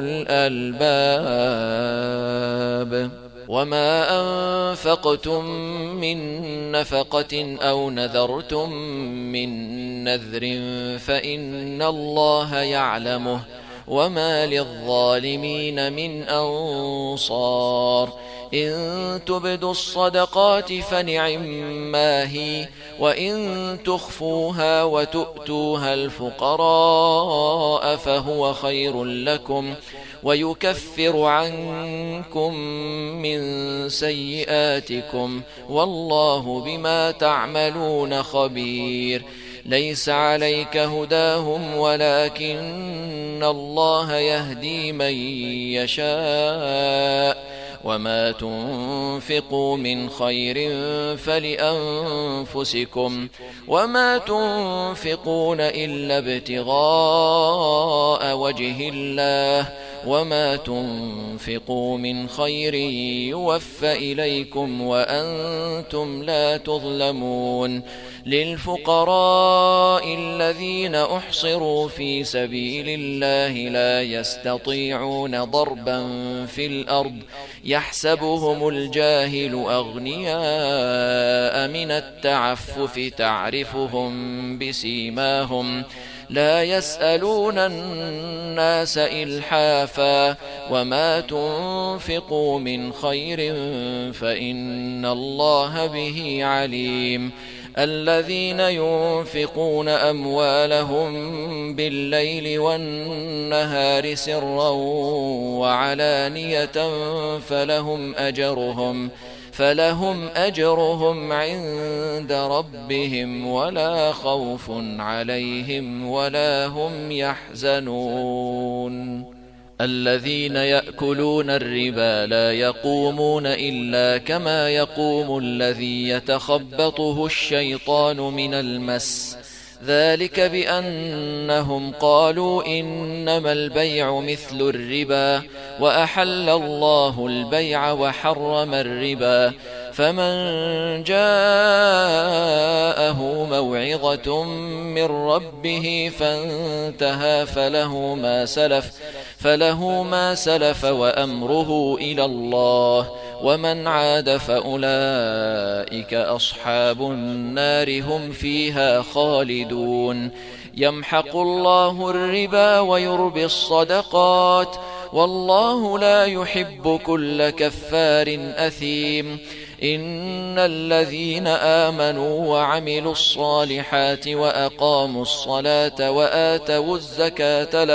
الألباب. وما أنفقتم من نفقة أو نذرتم من نذر فإن الله يعلمه وما للظالمين من أنصار. إن تبدوا الصدقات فنعما هي، وإن تخفوها وتؤتوها الفقراء فهو خير لكم، ويكفر عنكم من سيئاتكم، والله بما تعملون خبير. ليس عليك هداهم ولكن الله يهدي من يشاء، وما تنفقوا من خير فلأنفسكم، وما تنفقون إلا ابتغاء وجه الله، وما تنفقوا من خير يوفى إليكم وأنتم لا تظلمون. للفقراء الذين أحصروا في سبيل الله لا يستطيعون ضربا في الأرض يحسبهم الجاهل أغنياء من التعفف تعرفهم بسيماهم لا يسألون الناس إلحافا، وما تنفقوا من خير فإن الله به عليم. الذين ينفقون أموالهم بالليل والنهار سرا وعلانية فلهم أجرهم عند ربهم ولا خوف عليهم ولا هم يحزنون. الذين يأكلون الربا لا يقومون إلا كما يقوم الذي يتخبطه الشيطان من المس، ذلك بأنهم قالوا إنما البيع مثل الربا، وأحل الله البيع وحرم الربا. فمن جاءه موعظة من ربه فانتهى فله ما سلف وأمره إلى الله، ومن عاد فأولئك أصحاب النار هم فيها خالدون. يمحق الله الربا ويربي الصدقات، والله لا يحب كل كفار أثيم. إن الذين آمنوا وعملوا الصالحات وأقاموا الصلاة وآتوا الزكاة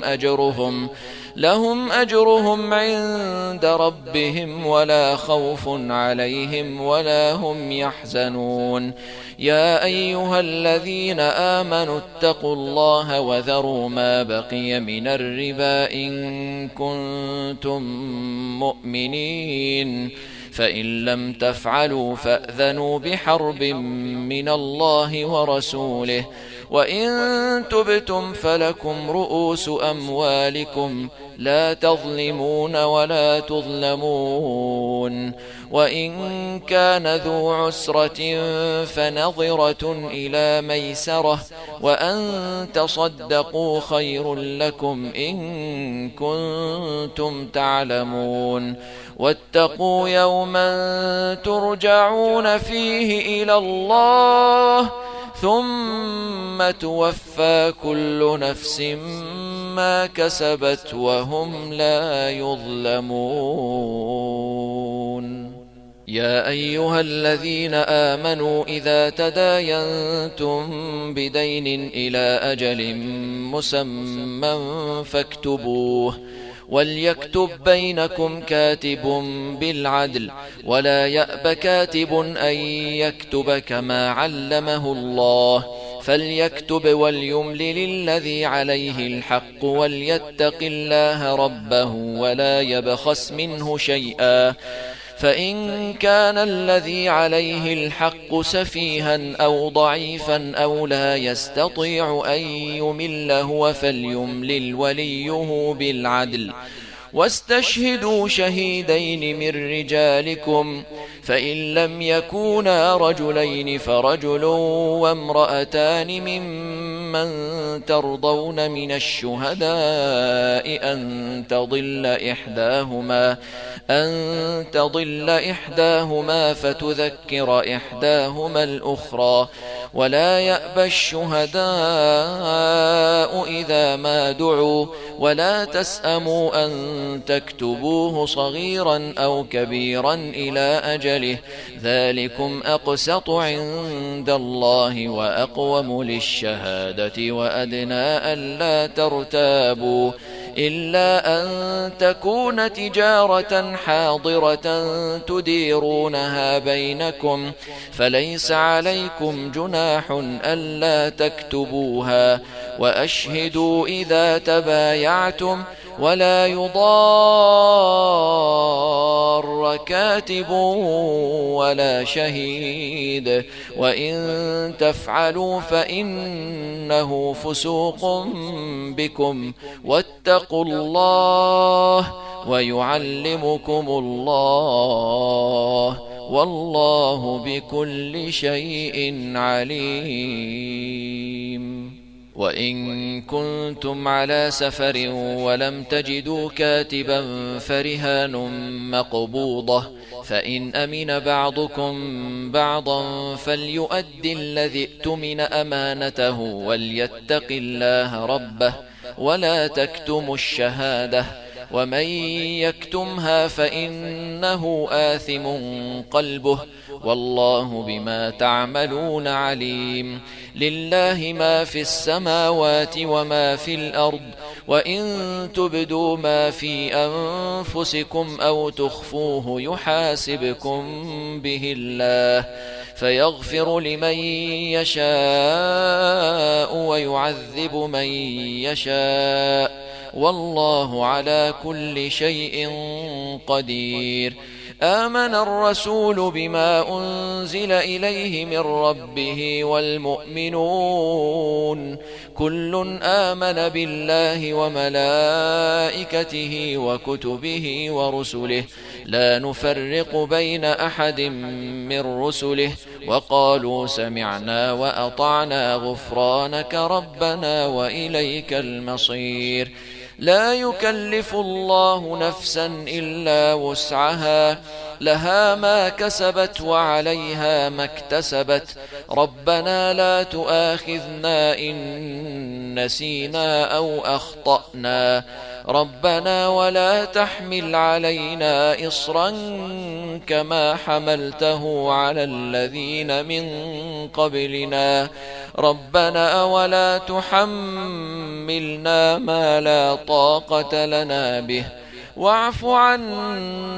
لهم أجرهم عند ربهم ولا خوف عليهم ولا هم يحزنون. يا أيها الذين آمنوا اتقوا الله وذروا ما بقي من الربا إن كنتم مؤمنين، فإن لم تفعلوا فأذنوا بحرب من الله ورسوله، وإن تبتم فلكم رؤوس أموالكم لا تظلمون ولا تظلمون. وإن كان ذو عسرة فنظرة إلى ميسرة، وأن تصدقوا خير لكم إن كنتم تعلمون. واتقوا يوما ترجعون فيه إلى الله ثم توفى كل نفس ما كسبت وهم لا يظلمون. يا أيها الذين آمنوا إذا تداينتم بدين إلى أجل مسمى فاكتبوه، وليكتب بينكم كاتب بالعدل، ولا يأب كاتب أن يكتب كما علمه الله، فليكتب وليملل الذي عليه الحق وليتق الله ربه ولا يبخس منه شيئا، فإن كان الذي عليه الحق سفيها أو ضعيفا أو لا يستطيع أن يمل هو فليملل وليه بالعدل، واستشهدوا شهيدين من رجالكم، فإن لم يكونا رجلين فرجل وامرأتان ممن ترضون من الشهداء أن تضل إحداهما فتذكر إحداهما الأخرى، ولا يأبى الشهداء إذا ما دعوا ولا تسأموا أن تكتبوه صغيرا أو كبيرا إلى أجله ذلكم أقسط عند الله وأقوم للشهادة وأدنى ألا ترتابوا إلا أن تكون تجارة حاضرة تديرونها بينكم فليس عليكم جناح ألا تكتبوها وأشهدوا إذا تبايعتم ولا يضار كاتب ولا شهيد وإن تفعلوا فإنه فسوق بكم واتقوا الله ويعلمكم الله والله بكل شيء عليم. وإن كنتم على سفر ولم تجدوا كاتبا فرهان مقبوضة فإن أمن بعضكم بعضا فليؤدي الذي ائتمن أمانته وليتق الله ربه ولا تكتموا الشهادة ومن يكتمها فإنه آثم قلبه والله بما تعملون عليم. لله ما في السماوات وما في الأرض وإن تبدوا ما في أنفسكم أو تخفوه يحاسبكم به الله فيغفر لمن يشاء ويعذب من يشاء والله على كل شيء قدير. آمن الرسول بما أنزل إليه من ربه والمؤمنون كل آمن بالله وملائكته وكتبه ورسله لا نفرق بين أحد من رسله وقالوا سمعنا وأطعنا غفرانك ربنا وإليك المصير. لا يكلف الله نفسا إلا وسعها لها ما كسبت وعليها ما اكتسبت ربنا لا تؤاخذنا إن نسينا أو أخطأنا ربنا ولا تحمل علينا إصرا كما حملته على الذين من قبلنا ربنا ولا تحملنا ما لا طاقة لنا به واعف عنا